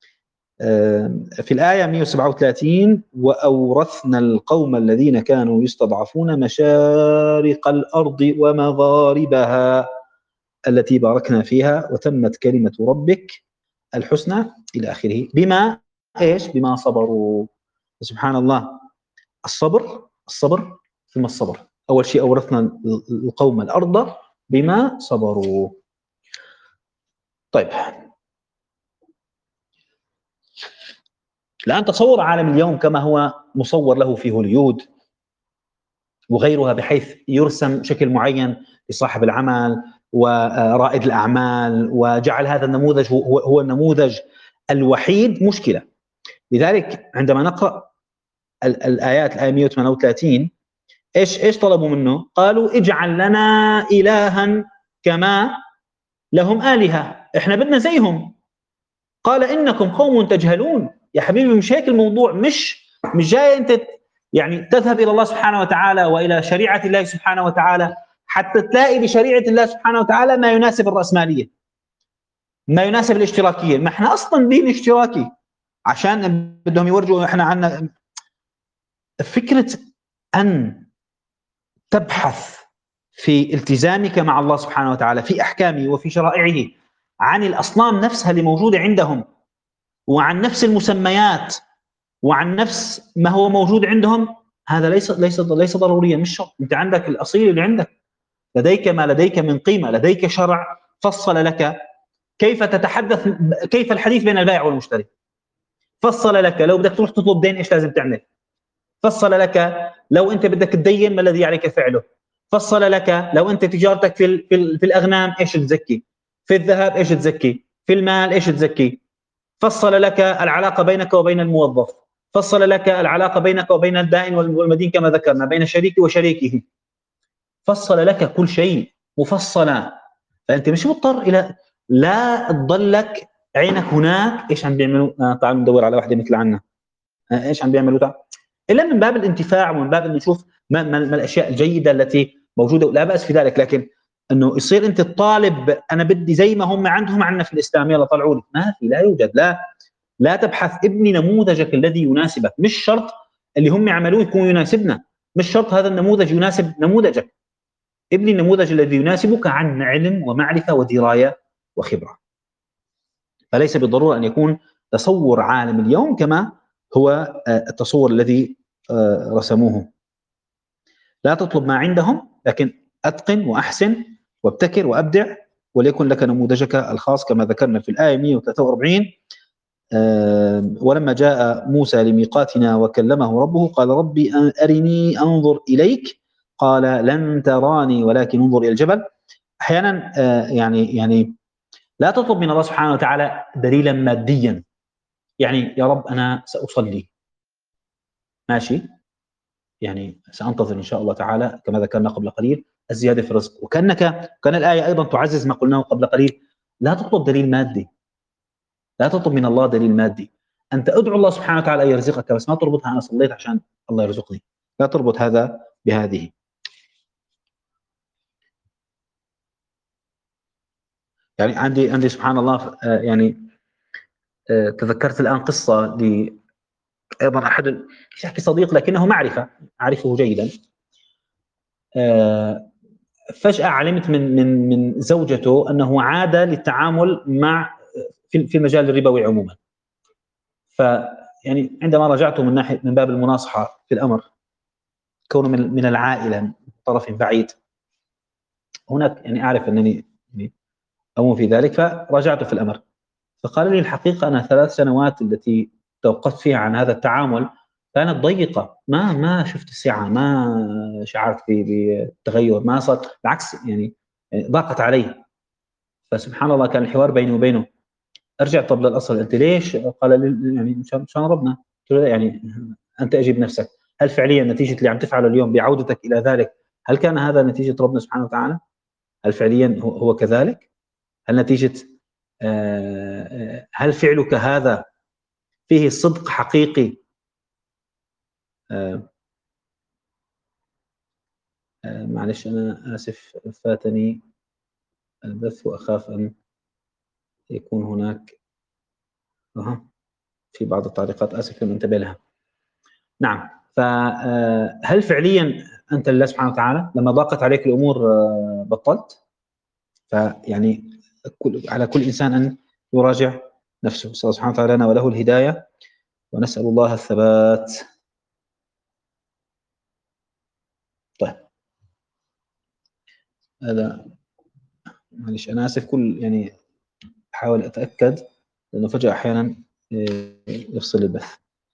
في الآية مئة وسبعة وثلاثين وأورثنا القوم الذين كانوا يستضعفون مشارق الأرض ومغاربها التي باركنا فيها وتمت كلمة ربك الحسنى إلى آخره بما إيش بما صبروا. سبحان الله، الصبر الصبر ثم الصبر. أول شيء أورثنا القوم الأرض بما صبروا. طيب الآن تصور عالم اليوم كما هو مصور له في هوليود وغيرها، بحيث يرسم شكل معين لصاحب العمل ورائد الأعمال، وجعل هذا النموذج هو, هو النموذج الوحيد. مشكلة. لذلك عندما نقرأ الآيات الآية مئة وثمانية وثلاثين إيش إيش طلبوا منه؟ قالوا اجعل لنا إلها كما لهم آلهة، إحنا بدنا زيهم. قال إنكم قوم تجهلون. يا حبيبي مش هيك الموضوع، مش مش جاي أنت يعني تذهب إلى الله سبحانه وتعالى وإلى شريعة الله سبحانه وتعالى حتى تلاقي بشريعة الله سبحانه وتعالى ما يناسب الرأسمالية، ما يناسب الاشتراكية. ما احنا أصلا دين اشتراكي، عشان بدهم يورجوا احنا عنا. فكرة أن تبحث في التزامك مع الله سبحانه وتعالى في أحكامه وفي شرائعه عن الأصنام نفسها اللي موجودة عندهم، وعن نفس المسميات، وعن نفس ما هو موجود عندهم، هذا ليس ليس ليس ضروريا، مش شرط. انت عندك الاصيل اللي عندك، لديك ما لديك من قيمه، لديك شرع فصل لك كيف تتحدث، كيف الحديث بين البائع والمشتري. فصل لك لو بدك تروح تطلب دين ايش لازم تعمل. فصل لك لو انت بدك تدين ما الذي عليك فعله. فصل لك لو انت تجارتك في في, في الاغنام ايش تزكي، في الذهب ايش تزكي، في المال ايش تزكي. فصل لك العلاقة بينك وبين الموظف، فصل لك العلاقة بينك وبين الدائن والمدين كما ذكرنا، بين شريك وشريكه. فصل لك كل شيء مفصلا، فأنت مش مضطر إلى لا تضلك عينك هناك إيش عم بيعملوا. آه تعالوا ندور على واحدة مثل عنا. آه إيش عم بيعملوا تعال. إلا من باب الانتفاع ومن باب أن نشوف ما, ما, ما الأشياء الجيدة التي موجودة، ولا بأس في ذلك. لكن انه يصير انت الطالب انا بدي زي ما هم عندهم عندنا في الاسلام يلا طلعوا لي، ما في، لا يوجد. لا لا تبحث، ابني نموذجك الذي يناسبك. مش شرط اللي هم عملوه يكون يناسبنا، مش شرط هذا النموذج يناسب نموذجك. ابني النموذج الذي يناسبك عن علم ومعرفة ودراية وخبرة. فليس بالضرورة أن يكون تصور عالم اليوم كما هو التصور الذي رسموه. لا تطلب ما عندهم، لكن أتقن وأحسن وابتكر وأبدع، وليكن لك نموذجك الخاص كما ذكرنا في الآية مئة وثلاثة وأربعين. ولما جاء موسى لميقاتنا وكلمه ربه قال ربي أرني أنظر إليك قال لن تراني ولكن انظر إلى الجبل. أحيانا يعني يعني لا تطلب من الله سبحانه وتعالى دليلا ماديا، يعني يا رب أنا سأصلي ماشي، يعني سأنتظر إن شاء الله تعالى كما ذكرنا قبل قليل الزيادة في الرزق. وكأنك كان الآية أيضا تعزز ما قلناه قبل قليل. لا تطلب دليل مادي، لا تطلب من الله دليل مادي. أنت ادعو الله سبحانه وتعالى أن يرزقك، بس ما تربطها أنا صليت عشان الله يرزقني. لا تربط هذا بهذه. يعني عندي عندي سبحان الله يعني تذكرت الآن قصة ل أيضا أحد مش أحكي صديق لكنه معرفة أعرفه جيدا. فجأة علمت من من من زوجته أنه عاد للتعامل مع في في المجال الربوي عموما. فيعني عندما راجعته من ناحية من باب المناصحة في الأمر، كونه من من العائلة من طرف بعيد، هناك يعني أعرف أنني يعني أمون في ذلك، فراجعته في الأمر. فقال لي الحقيقة أنا ثلاث سنوات التي توقفت فيها عن هذا التعامل كانت ضيقة، ما ما شفت السعة، ما شعرت بالتغير، ما صار بالعكس يعني ضاقت علي. فسبحان الله كان الحوار بيني وبينه ارجع طب للاصل، انت ليش؟ قال لي يعني مشان مشان ربنا. قلت له يعني انت اجيب نفسك، هل فعليا نتيجه اللي عم تفعله اليوم بعودتك الى ذلك هل كان هذا نتيجه ربنا سبحانه وتعالى؟ هل فعليا هو كذلك؟ هل نتيجه هل فعلك هذا فيه صدق حقيقي؟ معلش انا اسف فاتني البث وأخاف أن يكون هناك أه. في بعض التعليقات آسف لم أنتبه لها. نعم، فهل فعليا أنت لله سبحانه وتعالى لما ضاقت عليك الأمور بطلت؟ فيعني على كل إنسان أن يراجع نفسه. نسأل الله سبحانه وتعالى لنا وله الهداية ونسأل الله الثبات. طيب هذا معلش أنا آسف، كل يعني أحاول أتأكد لأنه فجأة أحيانا يفصل البث.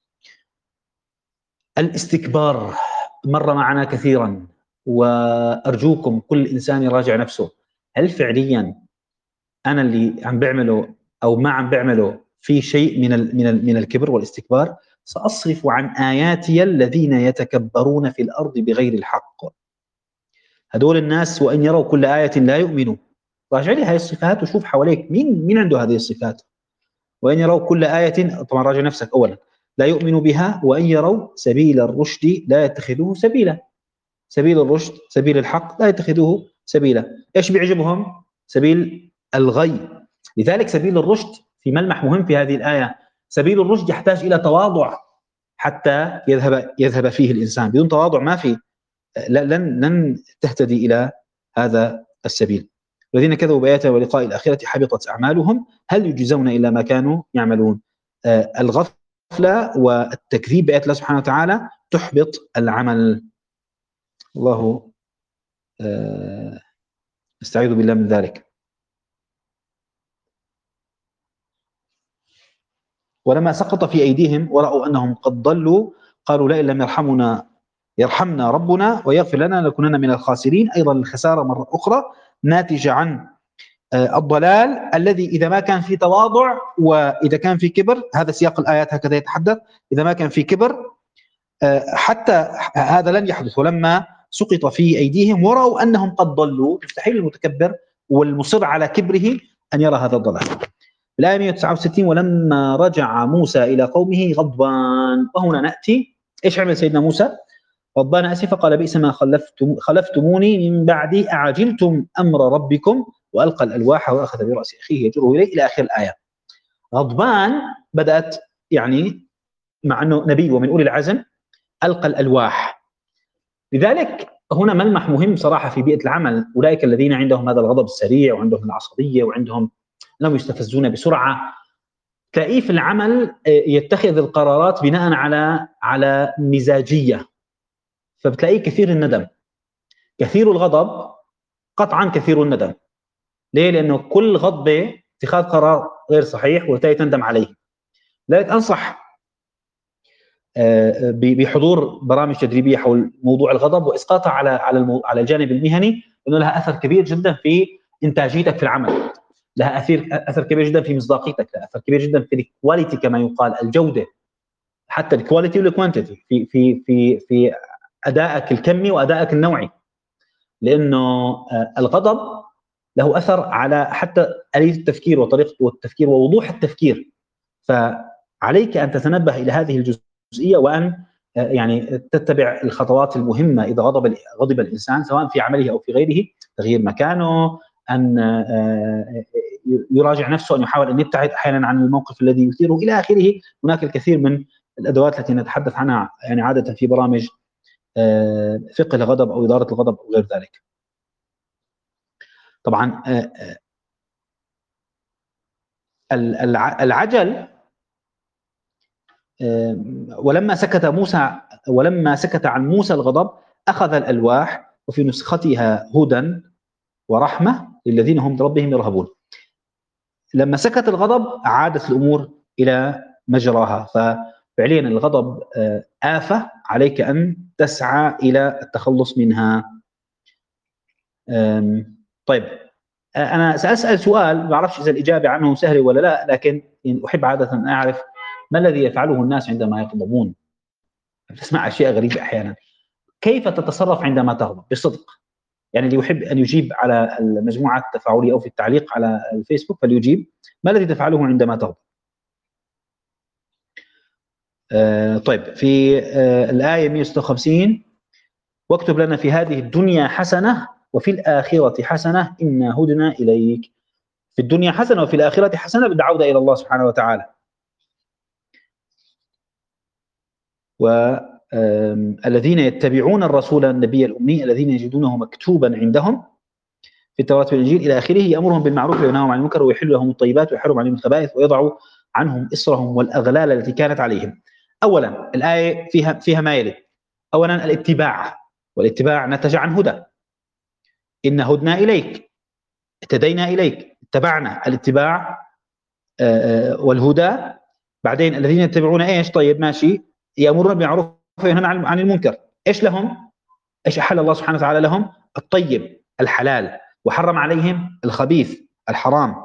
الاستكبار مر معنا كثيرا، وأرجوكم كل إنسان يراجع نفسه. هل فعليا أنا اللي عم بعمله أو ما عم بعمله في شيء من ال من ال من الكبر والاستكبار؟ سأصرف عن آياتي الذين يتكبرون في الأرض بغير الحق. هدول الناس وإن يروا كل آية لا يؤمنوا. راجع لي هاي الصفات وشوف حواليك مين مين عنده هذه الصفات. وإن يروا كل آية، طبعا راجع نفسك أولا، لا يؤمن بها، وإن يروا سبيل الرشد لا يتخذوه سبيلا. سبيل الرشد سبيل الحق لا يتخذوه سبيلا. إيش بيعجبهم؟ سبيل الغي. لذلك سبيل الرشد في ملمح مهم في هذه الآية، سبيل الرشد يحتاج إلى تواضع حتى يذهب يذهب فيه الإنسان. بدون تواضع ما في، لن لن تهتدي إلى هذا السبيل. الذين كذبوا بآياتنا ولقاء الآخرة حبطت أعمالهم هل يجزون إلا ما كانوا يعملون. آه الغفلة والتكذيب بآيات الله سبحانه وتعالى تحبط العمل. الله آه استعيذ بالله من ذلك. ولما سقط في أيديهم ورأوا أنهم قد ضلوا قالوا لئن لم يرحمنا يرحمنا ربنا ويغفر لنا لنكونن من الخاسرين. أيضا الخسارة مرة أخرى ناتجة عن الضلال الذي إذا ما كان في تواضع وإذا كان في كبر، هذا سياق الآيات هكذا يتحدث، إذا ما كان في كبر حتى هذا لن يحدث. ولما سقط في أيديهم ورأوا أنهم قد ضلوا، مستحيل المتكبر والمصر على كبره أن يرى هذا الضلال. الآية مئة وتسعة وستين ولما رجع موسى إلى قومه غضبان. وهنا نأتي إيش عمل سيدنا موسى؟ غضبان أسف قال بئس ما خلفتم خلفتموني من بعدي أعجلتم أمر ربكم وألقى الألواح وأخذ برأس أخيه يجره إليه إلى آخر الآية. غضبان بدأت يعني مع أنه نبي ومن أولي العزم ألقى الألواح. لذلك هنا ملمح مهم صراحة في بيئة العمل. أولئك الذين عندهم هذا الغضب السريع وعندهم العصبية وعندهم أنهم يستفزون بسرعة، تلاقيه في العمل يتخذ القرارات بناء على على مزاجية، فبتلاقيه كثير الندم. كثير الغضب قطعا كثير الندم. ليه؟ لأنه كل غضبة اتخاذ قرار غير صحيح وبالتالي تندم عليه. لذلك أنصح بحضور برامج تدريبية حول موضوع الغضب وإسقاطها على على على الجانب المهني، لأنه لها أثر كبير جدا في إنتاجيتك في العمل، لها أثير أثر كبير جدا في مصداقيتك، لها أثر كبير جدا في الكواليتي كما يقال، الجودة، حتى الكواليتي والكوانتيتي في في في في أدائك الكمي وأدائك النوعي. لأنه الغضب له أثر على حتى آلية التفكير وطريقة التفكير ووضوح التفكير. فعليك أن تتنبه إلى هذه الجزئية وأن يعني تتبع الخطوات المهمة إذا غضب غضب الإنسان سواء في عمله أو في غيره. تغيير مكانه، أن يراجع نفسه، أن يحاول أن يبتعد أحيانا عن الموقف الذي يثيره إلى آخره. هناك الكثير من الأدوات التي نتحدث عنها يعني عادة في برامج فقه الغضب أو إدارة الغضب أو غير ذلك. طبعا العجل ولما سكت موسى ولما سكت عن موسى الغضب أخذ الألواح وفي نسختها هدى ورحمة للذين هم بربهم يرهبون. لما سكت الغضب عادت الأمور إلى مجراها. ففعليا الغضب آفة عليك أن تسعى إلى التخلص منها. طيب أنا سأسأل سؤال ما أعرفش إذا الإجابة عنه سهلة ولا لا، لكن أحب عادة أن أعرف ما الذي يفعله الناس عندما يغضبون. تسمع أشياء غريبة أحيانا. كيف تتصرف عندما تغضب بصدق؟ يعني اللي يحب أن يجيب على المجموعة التفاعلية أو في التعليق على الفيسبوك فليجيب. ما الذي تفعله عندما تغضب؟ آه طيب في آه الآية مئة وستة وخمسين واكتب لنا في هذه الدنيا حسنة وفي الآخرة حسنة إنا هدنا إليك. في الدنيا حسنة وفي الآخرة حسنة بالعودة إلى الله سبحانه وتعالى. والذين يتبعون الرسول النبي الأمي الذين يجدونه مكتوبا عندهم في التوراة والإنجيل إلى آخره، يأمرهم بالمعروف وينهاهم عن المنكر ويحل لهم الطيبات ويحرم عليهم الخبائث ويضع عنهم إصرهم والأغلال التي كانت عليهم. أولا الآية فيها فيها ما يلي: أولا الاتباع، والاتباع نتج عن هدى، إن هدنا إليك، اهتدينا إليك، اتبعنا، الاتباع والهدى. بعدين الذين يتبعون ايش؟ طيب ماشي، يأمرون بالمعروف وينهون عن المنكر. ايش لهم؟ ايش أحل الله سبحانه وتعالى لهم؟ الطيب الحلال، وحرم عليهم الخبيث الحرام.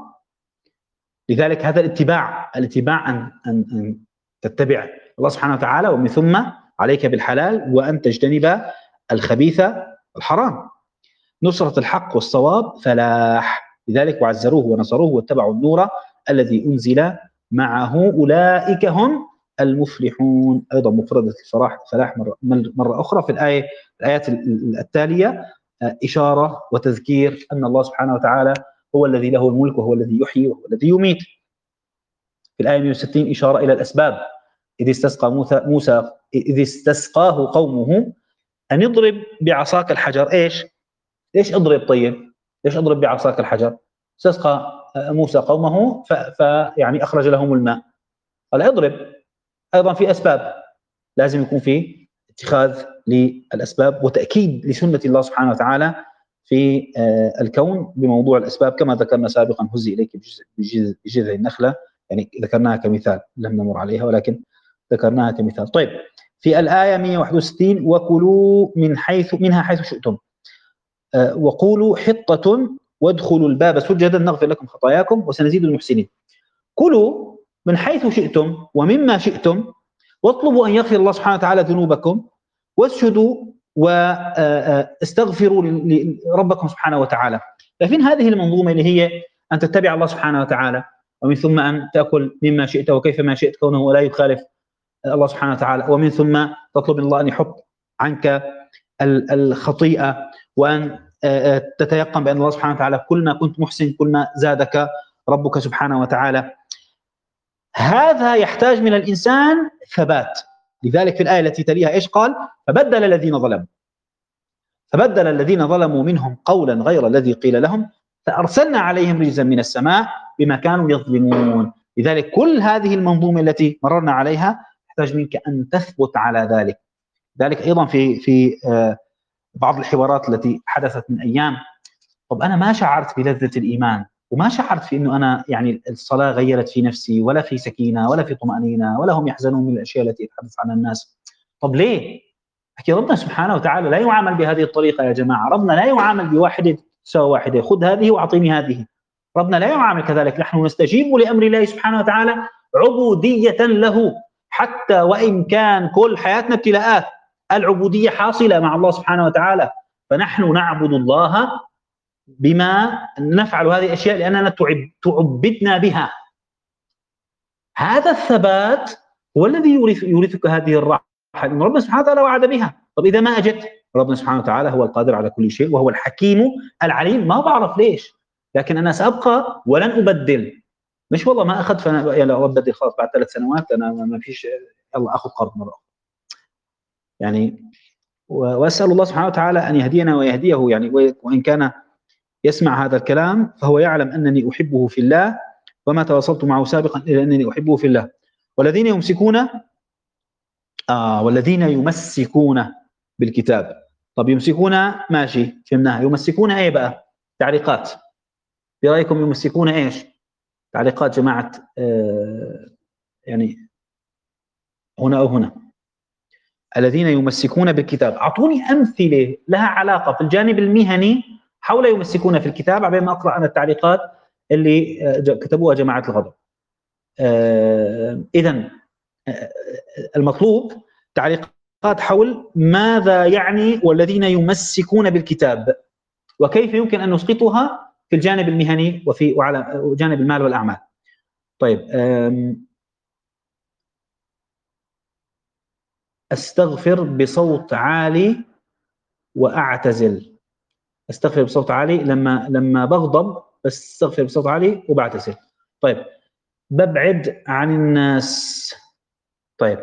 لذلك هذا الاتباع، الاتباع أن, أن, أن تتبع الله سبحانه وتعالى، ومن ثم عليك بالحلال وأن تجتنب الخبيث الحرام. نصرة الحق والصواب فلاح، لذلك وعزروه ونصروه واتبعوا النور الذي أنزل معه أولئك هم المفلحون. أيضا مفردة الفلاح فلاح مرة, مرة أخرى في الآية الآيات التالية إشارة وتذكير أن الله سبحانه وتعالى هو الذي له الملك وهو الذي يحيي وهو الذي يميت. في الآية مئة وستين إشارة إلى الأسباب: إذ استسقى موسى, موسى إذ استسقاه قومه أن يضرب بعصاك الحجر. إيش؟ ليش اضرب؟ طيب ليش اضرب بعصاك الحجر؟ استسقى موسى قومه فيعني أخرج لهم الماء، قال اضرب. أيضا في أسباب، لازم يكون في اتخاذ للأسباب وتأكيد لسنة الله سبحانه وتعالى في الكون بموضوع الأسباب، كما ذكرنا سابقا: هزي إليك بجذع النخلة، يعني ذكرناها كمثال، لم نمر عليها ولكن ذكرناها كمثال. طيب في الآية مئة وواحد وستين: وكلوا من حيث منها حيث شئتم وقولوا حطة وادخلوا الباب سجدا نغفر لكم خطاياكم وسنزيد المحسنين. كلوا من حيث شئتم ومما شئتم واطلبوا أن يغفر الله سبحانه وتعالى ذنوبكم واسجدوا واستغفروا لربكم سبحانه وتعالى. لكن هذه المنظومة اللي هي أن تتبع الله سبحانه وتعالى، ومن ثم أن تأكل مما شئت وكيف ما شئت كونه لا يخالف الله سبحانه وتعالى، ومن ثم تطلب من الله أن يحط عنك الخطيئة، وأن تتيقن بأن الله سبحانه وتعالى كل ما كنت محسن كل ما زادك ربك سبحانه وتعالى. هذا يحتاج من الإنسان ثبات. لذلك في الآية التي تليها إيش قال؟ فبدل الذين ظلموا فبدل الذين ظلموا منهم قولا غير الذي قيل لهم فأرسلنا عليهم رجزا من السماء بما كانوا يظلمون. لذلك كل هذه المنظومة التي مررنا عليها تحتاج منك أن تثبت على ذلك. ذلك أيضا في في بعض الحوارات التي حدثت من أيام: طب أنا ما شعرت بلذة الإيمان، وما شعرت في أنه أنا يعني الصلاة غيرت في نفسي ولا في سكينة ولا في طمأنينة ولا هم يحزنون من الأشياء التي يتحدث عنها الناس. طب ليه؟ أكيد ربنا سبحانه وتعالى لا يعامل بهذه الطريقة يا جماعة. ربنا لا يعامل بواحد تساوي واحدة، خذ هذه وأعطيني هذه. ربنا لا يعامل كذلك. نحن نستجيب لأمر الله سبحانه وتعالى عبودية له، حتى وإن كان كل حياتنا ابتلاءات، العبودية حاصلة مع الله سبحانه وتعالى. فنحن نعبد الله بما نفعل هذه الأشياء لأننا تعبدنا بها. هذا الثبات هو الذي يورث يورثك هذه الراحة، إن ربنا سبحانه وتعالى وعد بها. طب إذا ما أجت، ربنا سبحانه وتعالى هو القادر على كل شيء وهو الحكيم العليم. ما بعرف ليش، لكن أنا سأبقى ولن أبدل. مش والله ما أخذ فأنا يلا أبدل خلاص بعد ثلاث سنوات أنا ما فيش، يلا أخذ قرض مرة يعني. وأسأل الله سبحانه وتعالى أن يهدينا ويهديه يعني، وإن كان يسمع هذا الكلام فهو يعلم أنني أحبه في الله، وما تواصلت معه سابقا إلا أنني أحبه في الله. والذين يمسكون آه والذين يمسكون بالكتاب. طب يمسكون ماشي فهمناها، يمسكون ايه بقى؟ تعليقات. برأيكم يمسكون ايش؟ تعليقات جماعة آه يعني هنا أو هنا. الذين يمسكون بالكتاب، أعطوني أمثلة لها علاقة في الجانب المهني حول يمسكون في الكتاب قبل ما أقرأ أنا التعليقات اللي كتبوها جماعة الغضب. آه إذن آه المطلوب تعليقات حول ماذا يعني والذين يمسكون بالكتاب، وكيف يمكن أن نسقطها في الجانب المهني وفي وعلى جانب المال والأعمال. طيب أستغفر بصوت عالي وأعتزل. استغفر بصوت عالي لما لما بغضب بستغفر بصوت عالي وبعتذر. طيب ببعد عن الناس. طيب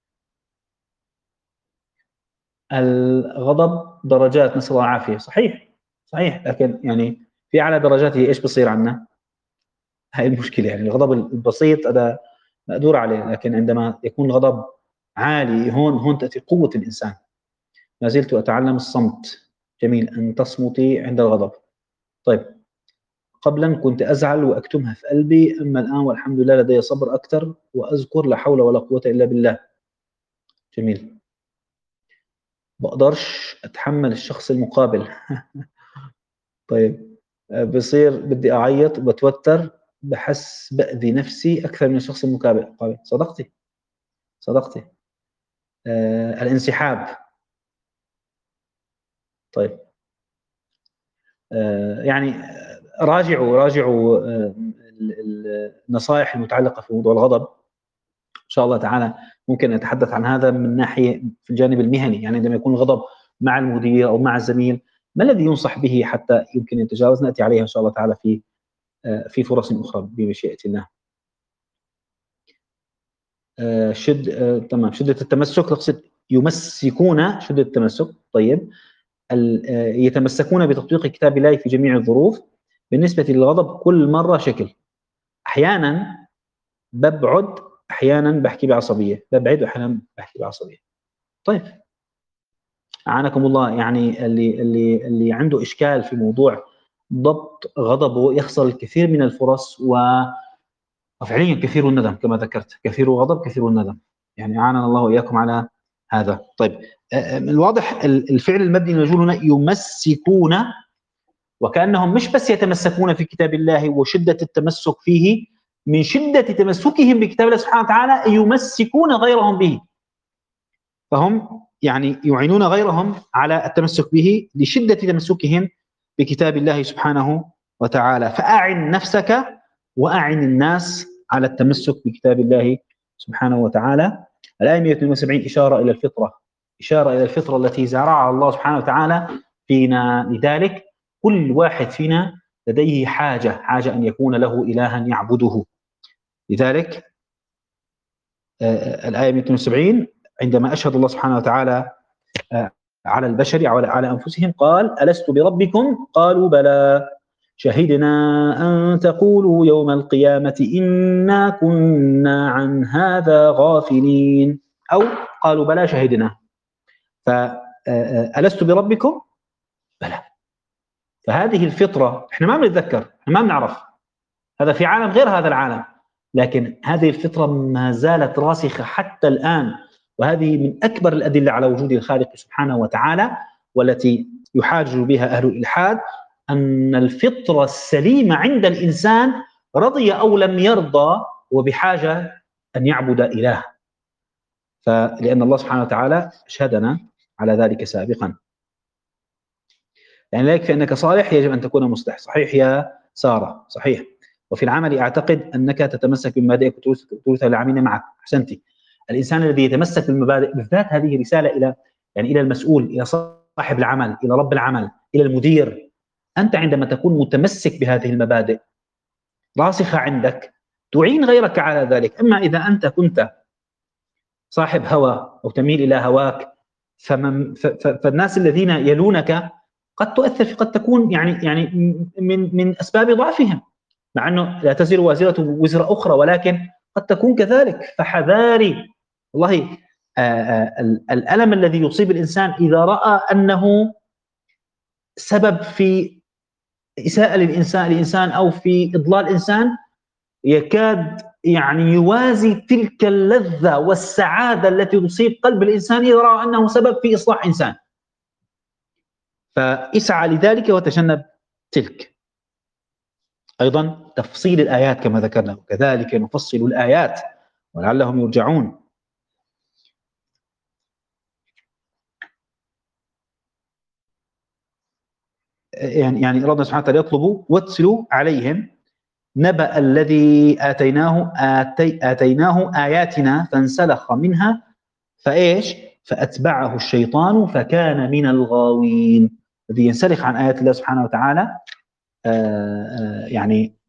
الغضب درجات، نسأل الله العافية، صحيح صحيح، لكن يعني في أعلى درجاته إيش بصير عنا؟ هاي المشكلة. يعني الغضب البسيط هذا مقدور عليه، لكن عندما يكون الغضب عالي هون هون تأتي قوة الإنسان. ما زلت أتعلم الصمت. جميل أن تصمتي عند الغضب. طيب قبلا كنت أزعل وأكتمها في قلبي، أما الآن والحمد لله لدي صبر أكثر وأذكر لا حول ولا قوة إلا بالله. جميل. بقدرش أتحمل الشخص المقابل. طيب بصير بدي أعيط وبتوتر، بحس بأذي نفسي أكثر من الشخص المقابل. صدقتي صدقتي. آه الانسحاب. طيب آه يعني راجعوا راجعوا آه النصائح المتعلقة في موضوع الغضب إن شاء الله تعالى. ممكن نتحدث عن هذا من ناحية في الجانب المهني، يعني عندما يكون الغضب مع المدير أو مع الزميل ما الذي ينصح به حتى يمكن يتجاوز؟ نأتي عليها إن شاء الله تعالى في في فرص أخرى بمشيئة الله. شد آه، تمام. شدة التمسك تقصد يمسكون شدة التمسك. طيب يتمسكون بتطبيق كتاب الله في جميع الظروف. بالنسبة للغضب كل مرة شكل، أحيانا ببعد، أحيانا بحكي بعصبية، ببعد وأحيانا بحكي بعصبية. طيب أعانكم الله. يعني اللي اللي اللي عنده إشكال في موضوع ضبط غضبه يخسر الكثير من الفرص، وفعليا كثير الندم كما ذكرت، كثير الغضب كثير الندم. يعني أعاننا الله وإياكم على هذا. طيب الواضح الفعل المبني المجهول هنا يمسكون، وكأنهم مش بس يتمسكون في كتاب الله وشدة التمسك فيه، من شدة تمسكهم بكتاب الله سبحانه وتعالى يمسكون غيرهم به، فهم يعني يعينون غيرهم على التمسك به لشدة تمسكهم بكتاب الله سبحانه وتعالى. فأعن نفسك وأعن الناس على التمسك بكتاب الله سبحانه وتعالى. الآية مئة واثنين وسبعين إشارة إلى الفطرة، إشارة إلى الفطرة التي زرعها الله سبحانه وتعالى فينا. لذلك كل واحد فينا لديه حاجة حاجة أن يكون له إلها يعبده. لذلك الآية مئة واثنين وسبعين عندما أشهد الله سبحانه وتعالى على البشر على أنفسهم قال ألست بربكم قالوا بلى شهدنا أن تقولوا يوم القيامة إنا كنا عن هذا غافلين، أو قالوا بلى شهدنا. فألست بربكم بلى. فهذه الفطرة احنا ما بنتذكر، احنا ما بنعرف، هذا في عالم غير هذا العالم، لكن هذه الفطرة ما زالت راسخة حتى الآن. وهذه من أكبر الأدلة على وجود الخالق سبحانه وتعالى، والتي يحاج بها أهل الإلحاد، أن الفطرة السليمة عند الإنسان رضي أو لم يرضى وبحاجة أن يعبد إله، فلأن الله سبحانه وتعالى أشهدنا على ذلك سابقا. يعني لا يكفي أنك صالح، يجب أن تكون مصلح. صحيح يا سارة، صحيح. وفي العمل أعتقد أنك تتمسك بمبادئك وتورثها للعاملين معك. أحسنتي. الإنسان الذي يتمسك بالمبادئ بالذات، هذه رسالة إلى يعني إلى المسؤول، إلى صاحب العمل، إلى رب العمل، إلى المدير. أنت عندما تكون متمسك بهذه المبادئ راسخة عندك تعين غيرك على ذلك. أما إذا أنت كنت صاحب هوى أو تميل إلى هواك، فمن فالناس الذين يلونك قد تؤثر، قد تكون يعني يعني من من أسباب ضعفهم، مع أنه لا تزر وازرة وزر أخرى، ولكن قد تكون كذلك. فحذاري والله. الألم الذي يصيب الإنسان إذا رأى أنه سبب في إساءة للإنسان الإنسان أو في إضلال إنسان يكاد يعني يوازي تلك اللذة والسعادة التي تصيب قلب الإنسان إذا رأى أنه سبب في إصلاح إنسان. فاسعى لذلك وتجنب تلك. أيضا تفصيل الآيات كما ذكرنا، وكذلك نفصل الآيات ولعلهم يرجعون. يعني يعني ربنا سبحانه وتعالى يطلب واتلوا عليهم نبأ الذي آتيناه آتي آتيناه آياتنا فانسلخ منها فإيش فأتبعه الشيطان فكان من الغاوين. الذي ينسلخ عن آيات الله سبحانه وتعالى يعني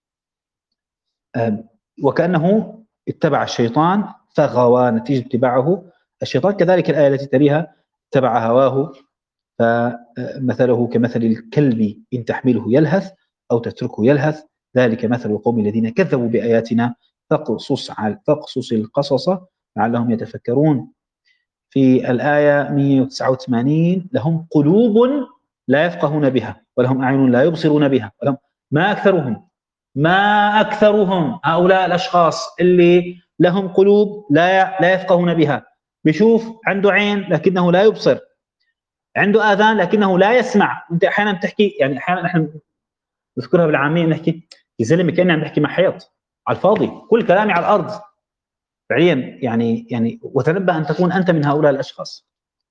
وكأنه اتبع الشيطان فغوى نتيجة اتباعه الشيطان. كذلك الآية التي تليها اتبع هواه فمثله كمثل الكلب إن تحمله يلهث أو تتركه يلهث ذلك مثل القوم الذين كذبوا بآياتنا فاقصص فاقصص القصص لعلهم يتفكرون. في الآية مئة وتسعة وثمانين لهم قلوب لا يفقهون بها ولهم أعين لا يبصرون بها ولهم ما أكثرهم ما أكثرهم هؤلاء الأشخاص اللي لهم قلوب لا لا يفقهون بها. بيشوف عنده عين لكنه لا يبصر، عنده آذان لكنه لا يسمع. أنت أحيانا بتحكي يعني أحيانا نحن نذكرها بالعامية نحكي يا زلمة كأني عم بحكي مع حيط على الفاضي، كل كلامي على الأرض فعليا. يعني يعني وتنبه أن تكون أنت من هؤلاء الأشخاص.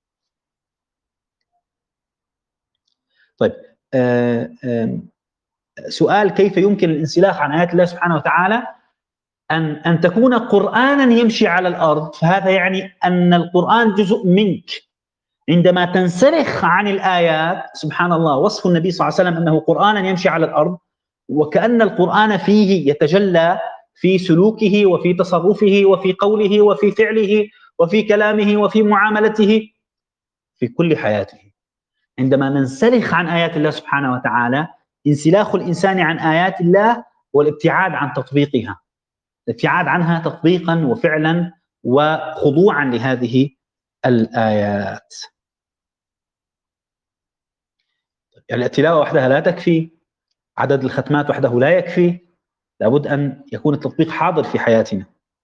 طيب آه آه سؤال: كيف يمكن الانسلاخ عن آيات الله سبحانه وتعالى؟ أن أن تكون قرآنا يمشي على الأرض، فهذا يعني أن القرآن جزء منك. عندما تنسلخ عن الآيات سبحان الله، وصف النبي صلى الله عليه وسلم أنه قرآنا يمشي على الأرض، وكأن القرآن فيه يتجلى في سلوكه وفي تصرفه وفي قوله وفي فعله وفي كلامه وفي معاملته في كل حياته. عندما ننسلخ عن آيات الله سبحانه وتعالى، انسلاخ الإنسان عن آيات الله والابتعاد عن تطبيقها، الابتعاد عنها تطبيقا وفعلا وخضوعا لهذه الآيات. يعني التلاوة وحدها لا تكفي، عدد الختمات وحده لا يكفي، لابد أن يكون التطبيق حاضر في حياتنا.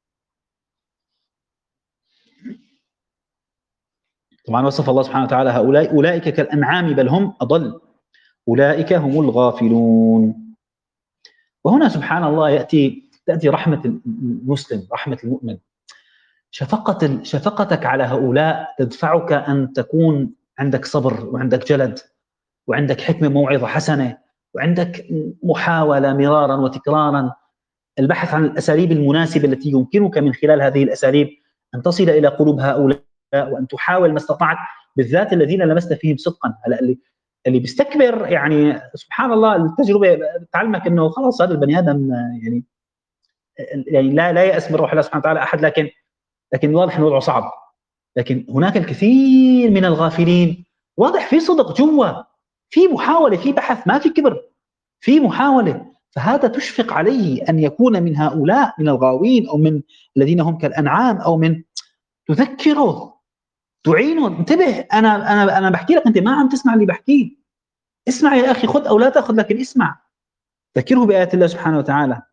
طبعا وصف الله سبحانه وتعالى هؤلاء: أولئك كالأنعام بل هم أضل أولئك هم الغافلون. وهنا سبحان الله يأتي تأتي رحمة المسلم، رحمة المؤمن، شفقة شفقتك على هؤلاء تدفعك أن تكون عندك صبر وعندك جلد وعندك حكمة موعظة حسنة وعندك محاولة مرارا وتكرارا البحث عن الأساليب المناسبة التي يمكنك من خلال هذه الأساليب أن تصل إلى قلوب هؤلاء وأن تحاول ما استطعت، بالذات الذين لمست فيهم صدقا. هلا اللي اللي بيستكبر يعني سبحان الله التجربة تعلمك أنه خلاص هذا البني آدم يعني يعني لا لا يأس من روح الله سبحانه وتعالى أحد، لكن لكن واضح أن وضعه صعب. لكن هناك الكثير من الغافلين واضح في صدق جوا، في محاولة، في بحث، ما في كبر، في محاولة. فهذا تشفق عليه أن يكون من هؤلاء من الغاوين أو من الذين هم كالأنعام أو من تذكره تعينه. انتبه، أنا أنا أنا بحكي لك أنت ما عم تسمع اللي بحكيه، اسمع يا أخي، خذ أو لا تأخذ لكن اسمع، ذكره بآيات الله سبحانه وتعالى.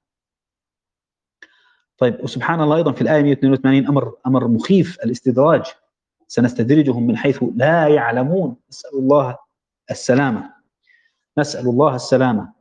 طيب وسبحان الله أيضا في الآية مئة واثنين وثمانين أمر أمر مخيف: الاستدراج، سنستدرجهم من حيث لا يعلمون. نسأل الله السلامة، نسأل الله السلامة.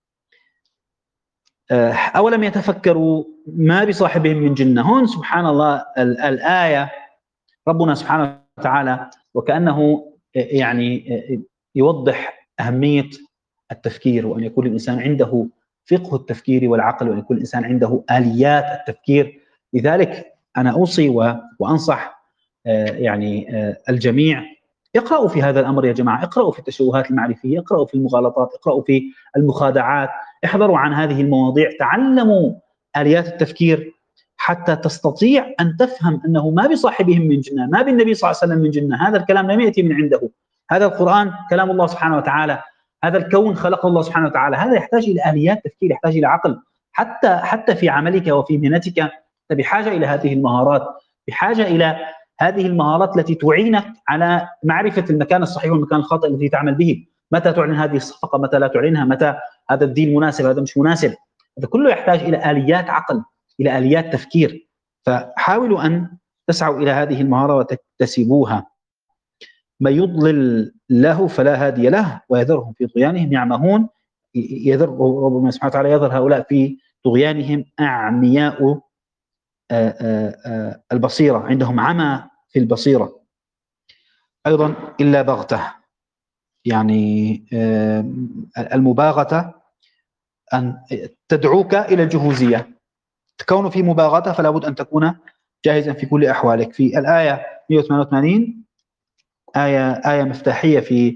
أولم يتفكروا ما بصاحبهم من جنة. هون سبحان الله الآية ربنا سبحانه وتعالى وكأنه يعني يوضح أهمية التفكير، وأن يكون الإنسان عنده فقه التفكير والعقل، وأن يكون الإنسان عنده آليات التفكير. لذلك أنا أوصي وأنصح يعني الجميع: اقرأوا في هذا الأمر يا جماعة، اقرأوا في التشوهات المعرفية، اقرأوا في المغالطات، اقرأوا في المخادعات، احذروا عن هذه المواضيع، تعلموا آليات التفكير حتى تستطيع أن تفهم أنه ما بصاحبهم من جنة، ما بالنبي صلى الله عليه وسلم من جنة. هذا الكلام لم يأتي من عنده، هذا القرآن كلام الله سبحانه وتعالى، هذا الكون خلقه الله سبحانه وتعالى. هذا يحتاج إلى آليات تفكير، يحتاج إلى عقل. حتى حتى في عملك وفي مهنتك أنت بحاجة إلى هذه المهارات، بحاجة إلى هذه المهارات التي تعينك على معرفة المكان الصحيح والمكان الخاطئ الذي تعمل به. متى تعلن هذه الصفقة، متى لا تعلنها، متى هذا الدين مناسب، هذا مش مناسب. هذا كله يحتاج إلى آليات عقل، إلى آليات تفكير. فحاولوا أن تسعوا إلى هذه المهارة وتكتسبوها. ما يضلل له فلا هادي له ويذرهم في طغيانهم يعمهون. يذر ربنا سبحانه وتعالى يذر هؤلاء في طغيانهم أعمياء البصيرة، عندهم عمى في البصيرة. أيضا إلا بغتة، يعني المباغتة أن تدعوك إلى الجهوزية، تكون في مباغتة فلا بد أن تكون جاهزا في كل أحوالك. في الآية مئة وثمانية وثمانين آية آية مفتاحية في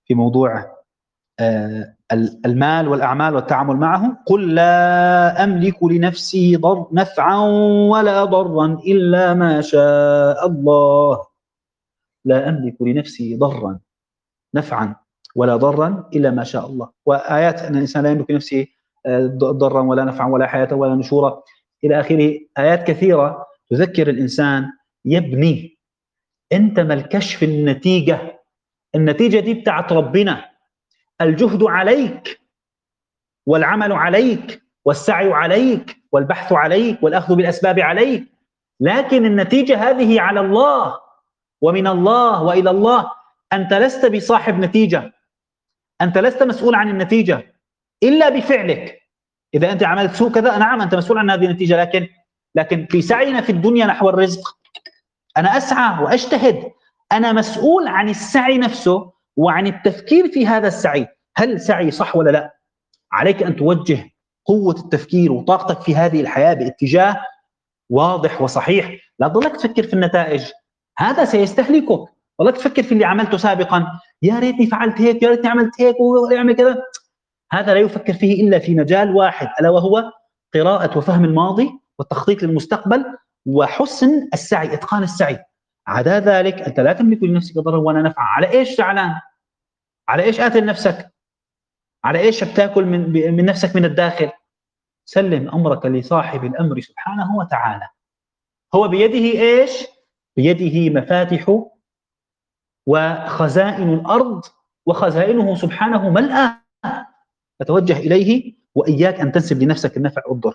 في موضوع المال والأعمال والتعامل معه. قل لا أملك لنفسي ضر نفعا ولا ضرا إلا ما شاء الله. لا أملك لنفسي ضرا نفعا ولا ضرا إلا ما شاء الله. وآيات أن الإنسان لا يملك لنفسه ضرا ولا نفعا ولا حياة ولا نشورا إلى آخره. آيات كثيرة تذكر الإنسان يبني، أنت ملكش في النتيجة، النتيجة دي بتاعت ربنا، الجهد عليك والعمل عليك والسعي عليك والبحث عليك والأخذ بالأسباب عليك، لكن النتيجة هذه على الله ومن الله وإلى الله. أنت لست بصاحب نتيجة، أنت لست مسؤول عن النتيجة إلا بفعلك. إذا أنت عملت سوء كذا، نعم أنت مسؤول عن هذه النتيجة، لكن لكن في سعينا في الدنيا نحو الرزق أنا أسعى وأجتهد، أنا مسؤول عن السعي نفسه وعن التفكير في هذا السعي، هل سعي صح ولا لا؟ عليك أن توجه قوة التفكير وطاقتك في هذه الحياة باتجاه واضح وصحيح، لا تضلك تفكر في النتائج، هذا سيستهلكك. ضلك تفكر في اللي عملته سابقا، يا ريتني فعلت هيك، يا ريتني عملت هيك ويعمل كذا، هذا لا يفكر فيه إلا في مجال واحد، ألا وهو قراءة وفهم الماضي والتخطيط للمستقبل وحسن السعي، إتقان السعي. عدا ذلك أنت لا تملك لنفسك ضرا ولا نفعا. على إيش زعلان؟ على إيش قاتل نفسك؟ على إيش بتاكل من, من نفسك من الداخل؟ سلم أمرك لصاحب الأمر سبحانه وتعالى، هو بيده إيش؟ بيده مفاتح وخزائن الأرض وخزائنه سبحانه ملأى، فتوجه إليه وإياك أن تنسب لنفسك النفع والضر.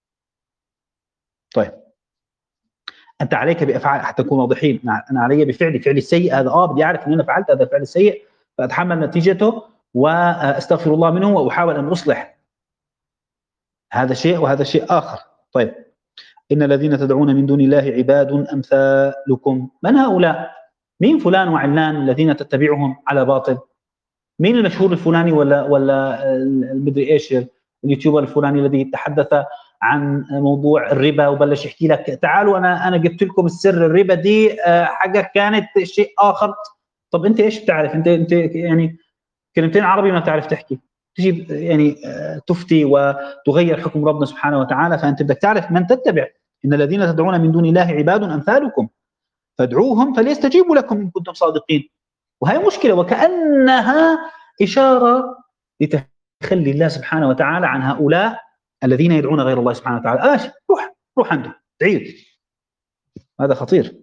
طيب أنت عليك بأفعال حتى نكون واضحين، أنا علي بفعلي فعل السيء هذا، آه بدي أعرف أن أنا فعلت هذا الفعل السيء فأتحمل نتيجته وأستغفر الله منه وأحاول أن أصلح، هذا شيء وهذا شيء آخر. طيب إن الذين تدعون من دون الله عباد أمثالكم. من هؤلاء؟ مين فلان وعلان الذين تتبعهم على باطل؟ مين المشهور الفلاني ولا ولا المدري ايش اليوتيوبر الفلاني الذي تحدث عن موضوع الربا وبلش يحكي لك تعالوا انا انا جبت لكم السر، الربا دي حاجه كانت شيء اخر. طب انت ايش بتعرف؟ انت انت يعني كلمتين عربي ما تعرف تحكي، تجي يعني تفتي وتغير حكم ربنا سبحانه وتعالى. فانت بدك تعرف من تتبع. ان الذين تدعون من دون الله عباد امثالكم فادعوهم فليستجيبوا لكم ان كنتم صادقين. وهي مشكله، وكانها اشاره لتخلي الله سبحانه وتعالى عن هؤلاء الذين يدعون غير الله سبحانه وتعالى. آه روح روح عنده تعيد، هذا خطير.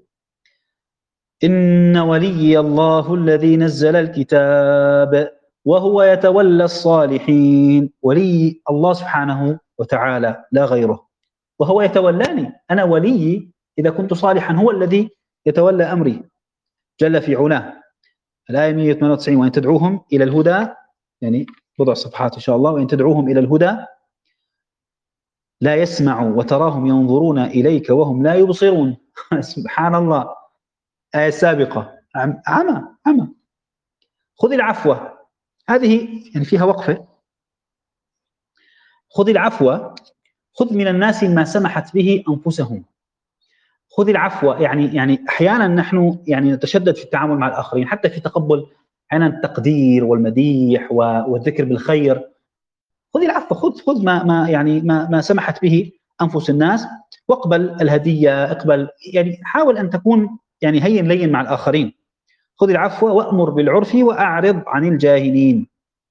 إن ولي الله الذي نزل الكتاب وهو يتولى الصالحين. ولي الله سبحانه وتعالى لا غيره، وهو يتولاني، أنا ولي إذا كنت صالحا هو الذي يتولى أمري جل في علاه. الآية مئة وثمانية وتسعين وإن تدعوهم إلى الهدى، يعني بضع صفحات إن شاء الله، وإن تدعوهم إلى الهدى لا يسمعوا وتراهم ينظرون إليك وهم لا يبصرون. سبحان الله. آية سابقة عمى عمى. خذ العفو، هذه يعني فيها وقفة. خذ العفو، خذ من الناس ما سمحت به أنفسهم. خذ العفو، يعني يعني أحيانا نحن يعني نتشدد في التعامل مع الآخرين، حتى في تقبل أحيانا التقدير والمديح والذكر بالخير. خذ العفو، خذ خذ ما ما يعني ما ما سمحت به أنفس الناس، واقبل الهدية، اقبل يعني حاول أن تكون يعني هين لين مع الآخرين. خذ العفو وأمر بالعرف وأعرض عن الجاهلين.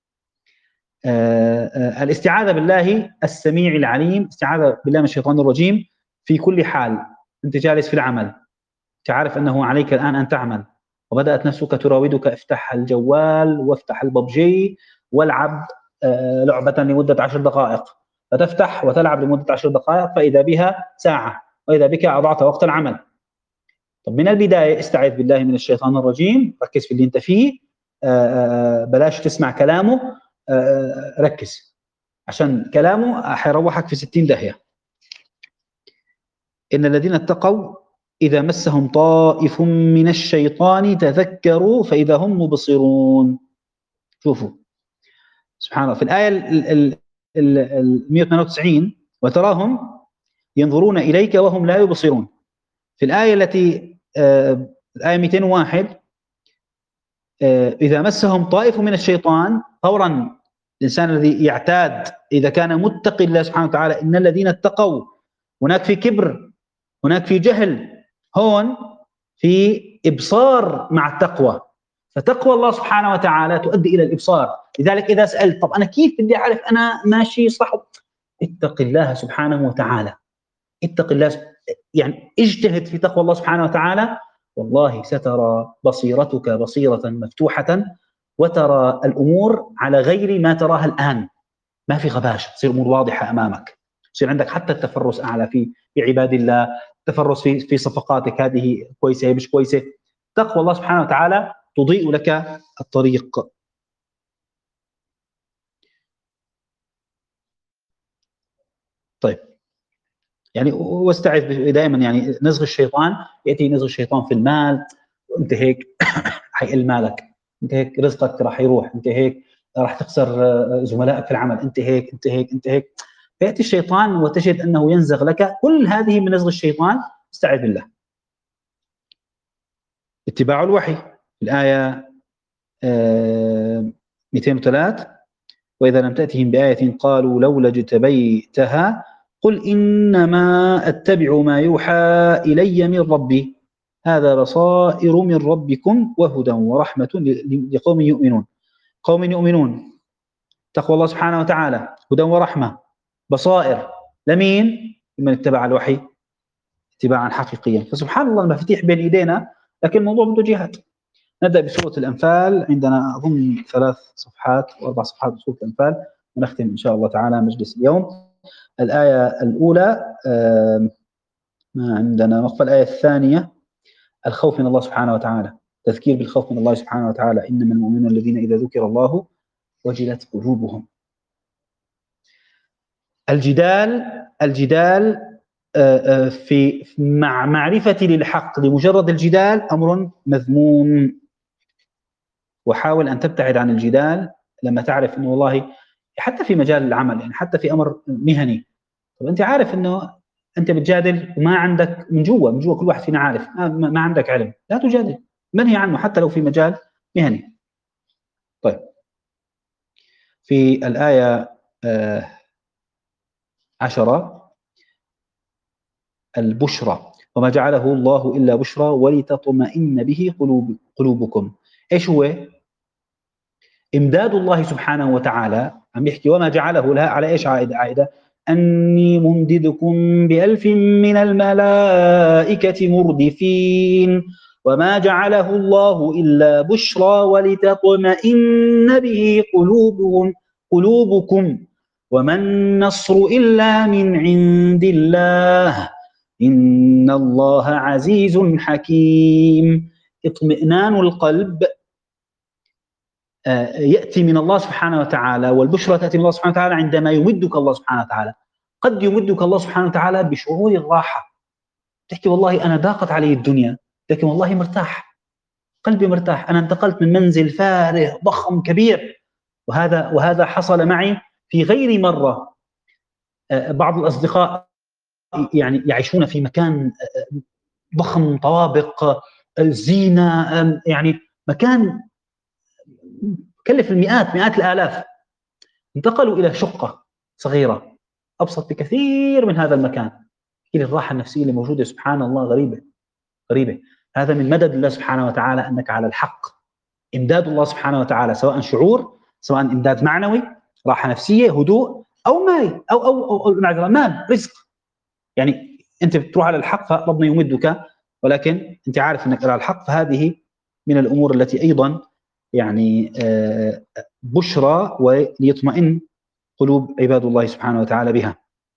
آآ آآ الاستعاذة بالله السميع العليم، استعاذة بالله من الشيطان الرجيم في كل حال. أنت جالس في العمل، تعرف أنه عليك الآن أن تعمل، وبدأت نفسك تراودك افتح الجوال وافتح الببجي والعب لعبة لمدة عشر دقائق، فتفتح وتلعب لمدة عشر دقائق فإذا بها ساعة، وإذا بك أضعت وقت العمل. طب من البداية استعذ بالله من الشيطان الرجيم، ركز في اللي أنت فيه، بلاش تسمع كلامه، ركز عشان كلامه حيروحك في ستين داهية. إن الذين اتقوا إذا مسهم طائف من الشيطان تذكروا فإذا هم مبصرون. شوفوا سبحان الله في الآية ال مئة وثمانية وتسعين وتراهم ينظرون إليك وهم لا يبصرون. في الآية التي آه الآية مئتين وواحد إذا مسهم طائف من الشيطان فورا الإنسان الذي يعتاد إذا كان متقي الله سبحانه وتعالى إن الذين اتقوا، هناك في كبر، هناك في جهل، هون في إبصار مع التقوى. فتقوى الله سبحانه وتعالى تؤدي إلى الإبصار. لذلك إذا سألت طب أنا كيف بدي أعرف أنا ماشي صح؟ اتق الله سبحانه وتعالى، اتق الله، يعني اجتهد في تقوى الله سبحانه وتعالى، والله سترى بصيرتك بصيرة مفتوحة، وترى الأمور على غير ما تراها الآن. ما في غباش، تصير أمور واضحة أمامك، يصير عندك حتى التفرس أعلى في في عباد الله، التفرس في في صفقاتك، هذه كويسة هي مش كويسة. تقوى الله سبحانه وتعالى تضيء لك الطريق. طيب، يعني واستعذ دائما، يعني نزغ الشيطان يأتي نزغ الشيطان في المال، وانت هيك حيقل مالك، انت هيك رزقك راح يروح، انت هيك راح تخسر زملائك في العمل، انت هيك انت هيك انت هيك. فيأتي الشيطان وتجد أنه ينزغ لك، كل هذه من نزغ الشيطان، استعذ بالله. اتباع الوحي، الآية مئتين وثلاثة: وإذا لم تأتهم بآية قالوا لولا اجتبيتها قل إنما أتبع ما يوحى إلي من ربي هذا بصائر من ربكم وهدى ورحمة لقوم يؤمنون. قوم يؤمنون، تقوى الله سبحانه وتعالى، هدى ورحمة، بصائر، لمين؟ لمن اتبع الوحي اتباعا حقيقيا. فسبحان الله المفاتيح بين ايدينا، لكن الموضوع بده جهاد. نبدا بسوره الانفال، عندنا اظن ثلاث صفحات واربع صفحات بسوره الانفال، ونختم ان شاء الله تعالى مجلس اليوم. الايه الاولى ما عندنا وقف، الايه الثانيه الخوف من الله سبحانه وتعالى، تذكير بالخوف من الله سبحانه وتعالى، انما المؤمنون الذين اذا ذكر الله وجلت قلوبهم. الجدال الجدال في مع معرفتي للحق لمجرد الجدال أمر مذموم، وحاول أن تبتعد عن الجدال لما تعرف أنه والله حتى في مجال العمل، يعني حتى في أمر مهني، طب أنت عارف أنه أنت بتجادل وما عندك من جوا من جوا كل واحد فينا عارف ما, ما عندك علم، لا تجادل، منهي عنه حتى لو في مجال مهني. طيب، في الآية آه عشرة البشرى، وما جعله الله إلا بشرى ولتطمئن به قلوب قلوبكم. إيش هو؟ إمداد الله سبحانه وتعالى، عم يحكي وما جعله لها على إيش عائدة؟ عائدة أني ممددكم بألف من الملائكة مردفين، وما جعله الله إلا بشرى ولتطمئن به قلوبهم قلوبكم وما النصر إلا من عند الله إن الله عزيز حكيم. اطمئنان القلب يأتي من الله سبحانه وتعالى، والبشرى تأتي من الله سبحانه وتعالى عندما يمدك الله سبحانه وتعالى. قد يمدك الله سبحانه وتعالى بشعور الراحة، تحكي والله أنا ضاقت علي الدنيا لكن والله مرتاح، قلبي مرتاح، أنا انتقلت من منزل فارغ ضخم كبير، وهذا وهذا حصل معي في غير مرة. بعض الأصدقاء يعني يعيشون في مكان ضخم، طوابق، الزينة، يعني مكان كلف المئات مئات الآلاف، انتقلوا إلى شقة صغيرة أبسط بكثير من هذا المكان. إلى الراحة النفسية اللي موجودة سبحان الله غريبة غريبة. هذا من مدد الله سبحانه وتعالى أنك على الحق. إمداد الله سبحانه وتعالى سواء شعور، سواء إمداد معنوي، راحة نفسية، هدوء، أو مال أو أو أو, أو مال، رزق. يعني أنت بتروح على الحق فربنا يمدك، ولكن أنت عارف أنك على الحق، فهذه من الأمور التي أيضا يعني بشرى وليطمئن قلوب عباد الله سبحانه وتعالى بها.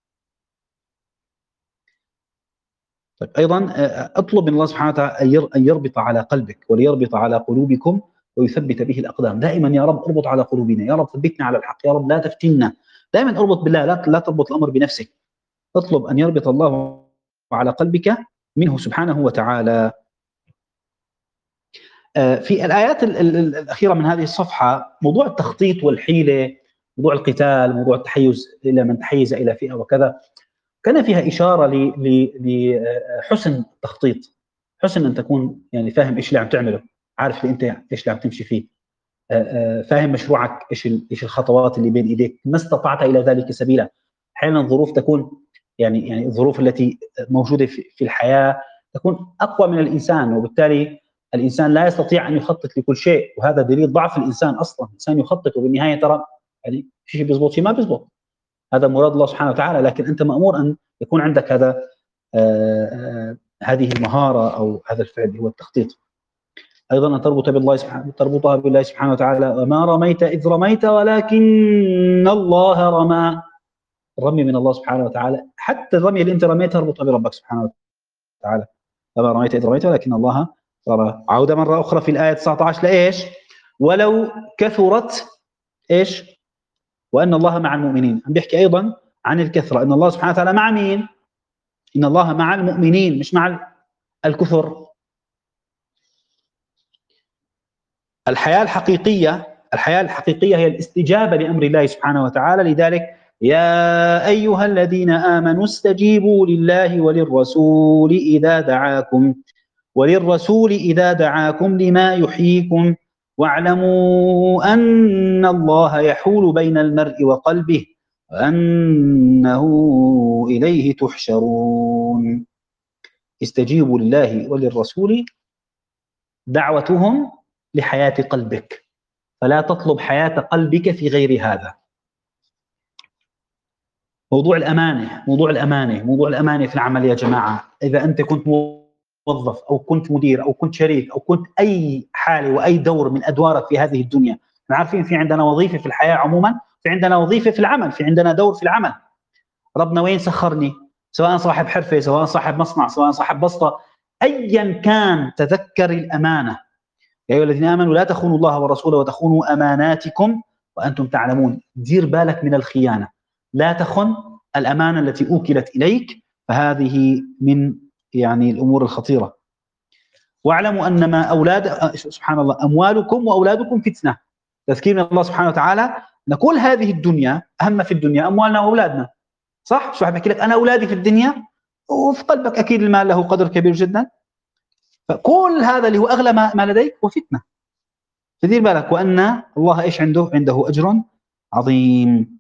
طيب، أيضا أطلب من الله سبحانه وتعالى أن يربط على قلبك وليربط على قلوبكم ويثبت به الأقدام. دائما يا رب اربط على قلوبنا، يا رب ثبتنا على الحق، يا رب لا تفتنا. دائما اربط بالله، لا لا تربط الأمر بنفسك. اطلب أن يربط الله على قلبك منه سبحانه وتعالى. في الآيات الأخيرة من هذه الصفحة موضوع التخطيط والحيلة، موضوع القتال، موضوع التحيز إلى من تحيز إلى فئة وكذا، كان فيها إشارة لحسن التخطيط، حسن أن تكون يعني فاهم إيش اللي عم تعمله. عارف انت ايش اللي عم تمشي فيه، فاهم مشروعك، ايش ايش الخطوات اللي بين ايديك، ما استطعت الى ذلك سبيلا. احيانا الظروف تكون يعني يعني الظروف التي موجوده في, في الحياه تكون اقوى من الانسان، وبالتالي الانسان لا يستطيع ان يخطط لكل شيء، وهذا دليل ضعف الانسان اصلا. الانسان يخطط وبالنهايه ترى يعني شيء بيزبط شيء ما بيزبط، هذا مراد الله سبحانه وتعالى، لكن انت مامور ان يكون عندك هذا آآ آآ هذه المهاره او هذا الفعل اللي هو التخطيط. ايضا ان تربط بالله سبحانه تربطها بالله سبحانه وتعالى، وما رميت اذ رميت ولكن الله رمى. الرمي من الله سبحانه وتعالى، حتى الرمي اللي انت رميته اربطها بربك سبحانه وتعالى. وما رميت اذ رميت ولكن الله رمى. عوده مره اخرى في الايه تسعة عشر لايش؟ ولو كثرت ايش؟ وان الله مع المؤمنين. عم بيحكي ايضا عن الكثره، ان الله سبحانه وتعالى مع مين؟ ان الله مع المؤمنين مش مع الكثر. الحياة الحقيقية الحياة الحقيقية هي الاستجابة لأمر الله سبحانه وتعالى. لذلك يا أيها الذين آمنوا استجيبوا لله وللرسول إذا دعاكم وللرسول إذا دعاكم لما يحييكم واعلموا أن الله يحول بين المرء وقلبه وأنه إليه تحشرون. استجيبوا لله وللرسول دعوتهم لحياة قلبك، فلا تطلب حياة قلبك في غير هذا. موضوع الأمانة موضوع الأمانة موضوع الأمانة في العمل يا جماعة. إذا أنت كنت موظف أو كنت مدير أو كنت شريك أو كنت أي حالة وأي دور من أدوارك في هذه الدنيا، احنا عارفين في عندنا وظيفة في الحياة عموما، في عندنا وظيفة في العمل، في عندنا دور في العمل. ربنا وين سخرني؟ سواء صاحب حرفة، سواء صاحب مصنع، سواء صاحب بسطة، أيا كان تذكر الأمانة. يا أيها الذين آمنوا لا تخونوا الله ورسوله وتخونوا أماناتكم وأنتم تعلمون. دير بالك من الخيانة، لا تخن الأمانة التي أوكلت إليك، فهذه من يعني الأمور الخطيرة. واعلموا أنما أولاد سبحان الله أموالكم وأولادكم فتنة. تذكير من الله سبحانه وتعالى أن كل هذه الدنيا أهم في الدنيا أموالنا وأولادنا، صح؟ شو بحكي لك أنا أولادي في الدنيا، وفي قلبك أكيد المال له قدر كبير جدا، فكل هذا اللي هو أغلى ما لديك هو فتنة. فدير بالك وأن الله إيش عنده؟ عنده أجر عظيم.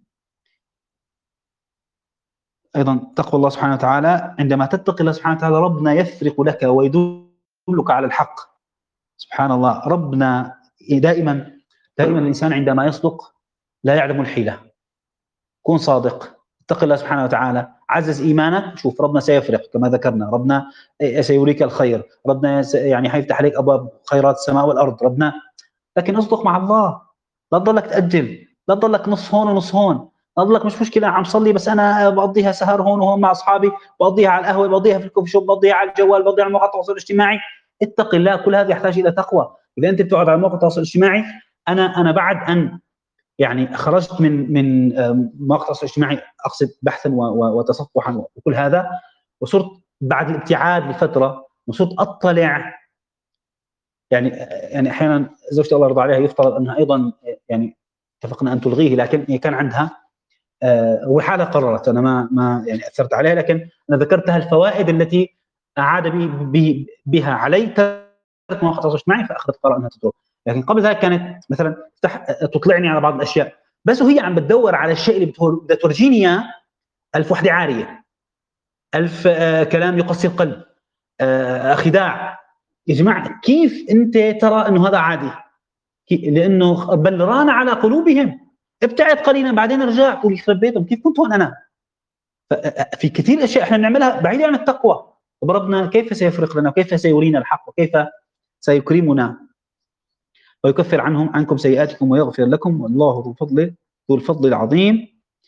أيضا تقوى الله سبحانه وتعالى، عندما تتقي الله سبحانه وتعالى ربنا يفرق لك ويدلك على الحق. سبحان الله، ربنا دائما دائما الإنسان عندما يصدق لا يعلم الحيلة. كن صادق، اتق الله سبحانه وتعالى، عزز إيمانك، شوف ربنا سيفرق كما ذكرنا، ربنا سيريك الخير، ربنا يعني حيفتح عليك أبواب خيرات السماء والأرض، ربنا. لكن اصدق مع الله، لا تضلك تأجل، لا تضلك نص هون ونص هون، لا تضلك مش مشكلة عم صلي بس أنا بقضيها سهر هون وهون مع أصحابي، بقضيها على القهوة، بقضيها في الكوفي شوب، بقضيها على الجوال، بقضيها على مواقع التواصل الاجتماعي. اتق الله، كل هذا يحتاج إلى تقوى. إذا أنت بتقعد على مواقع التواصل الاجتماعي، أنا أنا بعد أن يعني خرجت من من مواقع التواصل الاجتماعي، أقصد بحثا وتصفحا وكل هذا، وصرت بعد الابتعاد لفترة وصرت أطلع يعني يعني احيانا زوجتي الله يرضى عليها يفترض انها ايضا يعني اتفقنا ان تلغيه، لكن هي كان عندها آه وحالة قررت، انا ما ما يعني اثرت عليها، لكن انا ذكرتها الفوائد التي اعاد بي بي بها علي ترك مواقع التواصل الاجتماعي، فاخذت قرار انها تترك. لكن قبل ذلك كانت مثلا تطلعني على بعض الاشياء، بس وهي عم بتدور على الشيء اللي بدها تورجيني اياه، الف وحده عاريه، الف آه كلام يقسي القلب، آه خداع. يا جماعه كيف انت ترى انه هذا عادي؟ لانه بل ران على قلوبهم. ابتعد قليلا بعدين ارجع، قول يخرب بيتهم كيف كنت هون انا. في كثير اشياء احنا بنعملها بعيده عن التقوى. طب ربنا كيف سيفرق لنا وكيف سيرينا الحق وكيف سيكرمنا ويكفر عنهم عنكم سيئاتكم ويغفر لكم والله ذو الفضل ذو الفضل العظيم.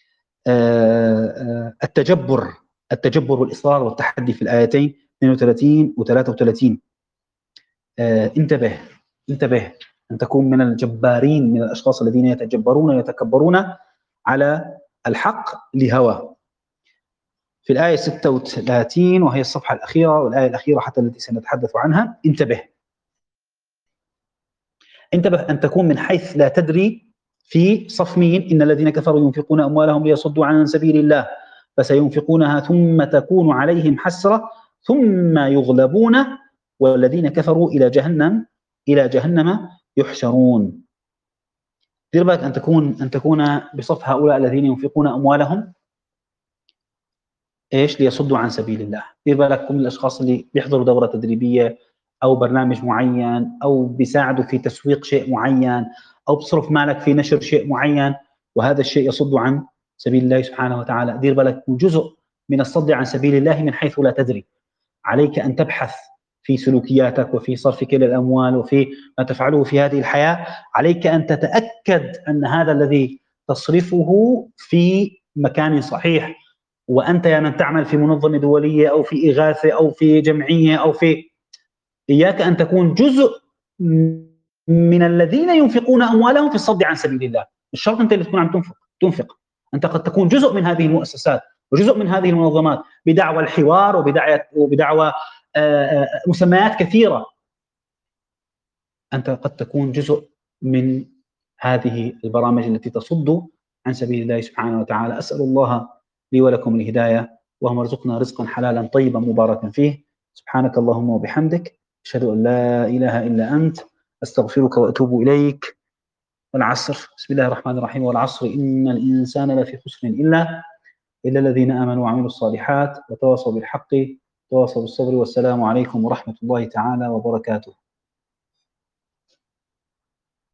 التجبر التجبر والاصرار والتحدي في الايتين اثنين وثلاثين وثلاثة وثلاثين. انتبه انتبه أن تكون من الجبارين، من الأشخاص الذين يتجبرون ويتكبرون على الحق لهوى. في الآية ستة وثلاثين وهي الصفحة الأخيرة والآية الأخيرة حتى التي سنتحدث عنها، انتبه انتبه أن تكون من حيث لا تدري في صف مين. إن الذين كفروا ينفقون أموالهم ليصدوا عن سبيل الله فسينفقونها ثم تكون عليهم حسرة ثم يغلبون والذين كفروا إلى جهنم إلى جهنم يحشرون. دير بالك أن تكون أن تكون بصف هؤلاء الذين ينفقون أموالهم إيش ليصدوا عن سبيل الله. دير بالك من الأشخاص اللي بيحضروا دورة تدريبية أو برنامج معين أو بيساعدوا في تسويق شيء معين أو بتصرف مالك في نشر شيء معين، وهذا الشيء يصد عن سبيل الله سبحانه وتعالى. دير بالك جزء من الصد عن سبيل الله من حيث لا تدري. عليك أن تبحث في سلوكياتك وفي صرفك للأموال وفي ما تفعله في هذه الحياة. عليك أن تتأكد أن هذا الذي تصرفه في مكان صحيح، وأنت يا من تعمل في منظمة دولية أو في إغاثة أو في جمعية أو في، إياك أن تكون جزء من الذين ينفقون أموالهم في الصد عن سبيل الله. مش شرط أنت اللي تكون عم تنفق تنفق أنت قد تكون جزء من هذه المؤسسات وجزء من هذه المنظمات بدعوى الحوار وبدعوى وبدعوى مسميات كثيرة. أنت قد تكون جزء من هذه البرامج التي تصد عن سبيل الله سبحانه وتعالى. أسأل الله لي ولكم الهداية، اللهم ارزقنا رزقا حلالا طيبا مباركا فيه. سبحانك اللهم وبحمدك، أشهد أن لا إله إلا أنت، أستغفرك وأتوب إليك. والعصر، بسم الله الرحمن الرحيم، والعصر إن الإنسان لفي خسر إلا إلا الذين آمنوا وعملوا الصالحات وتواصوا بالحق وتواصوا بالصبر. والسلام عليكم ورحمة الله تعالى وبركاته.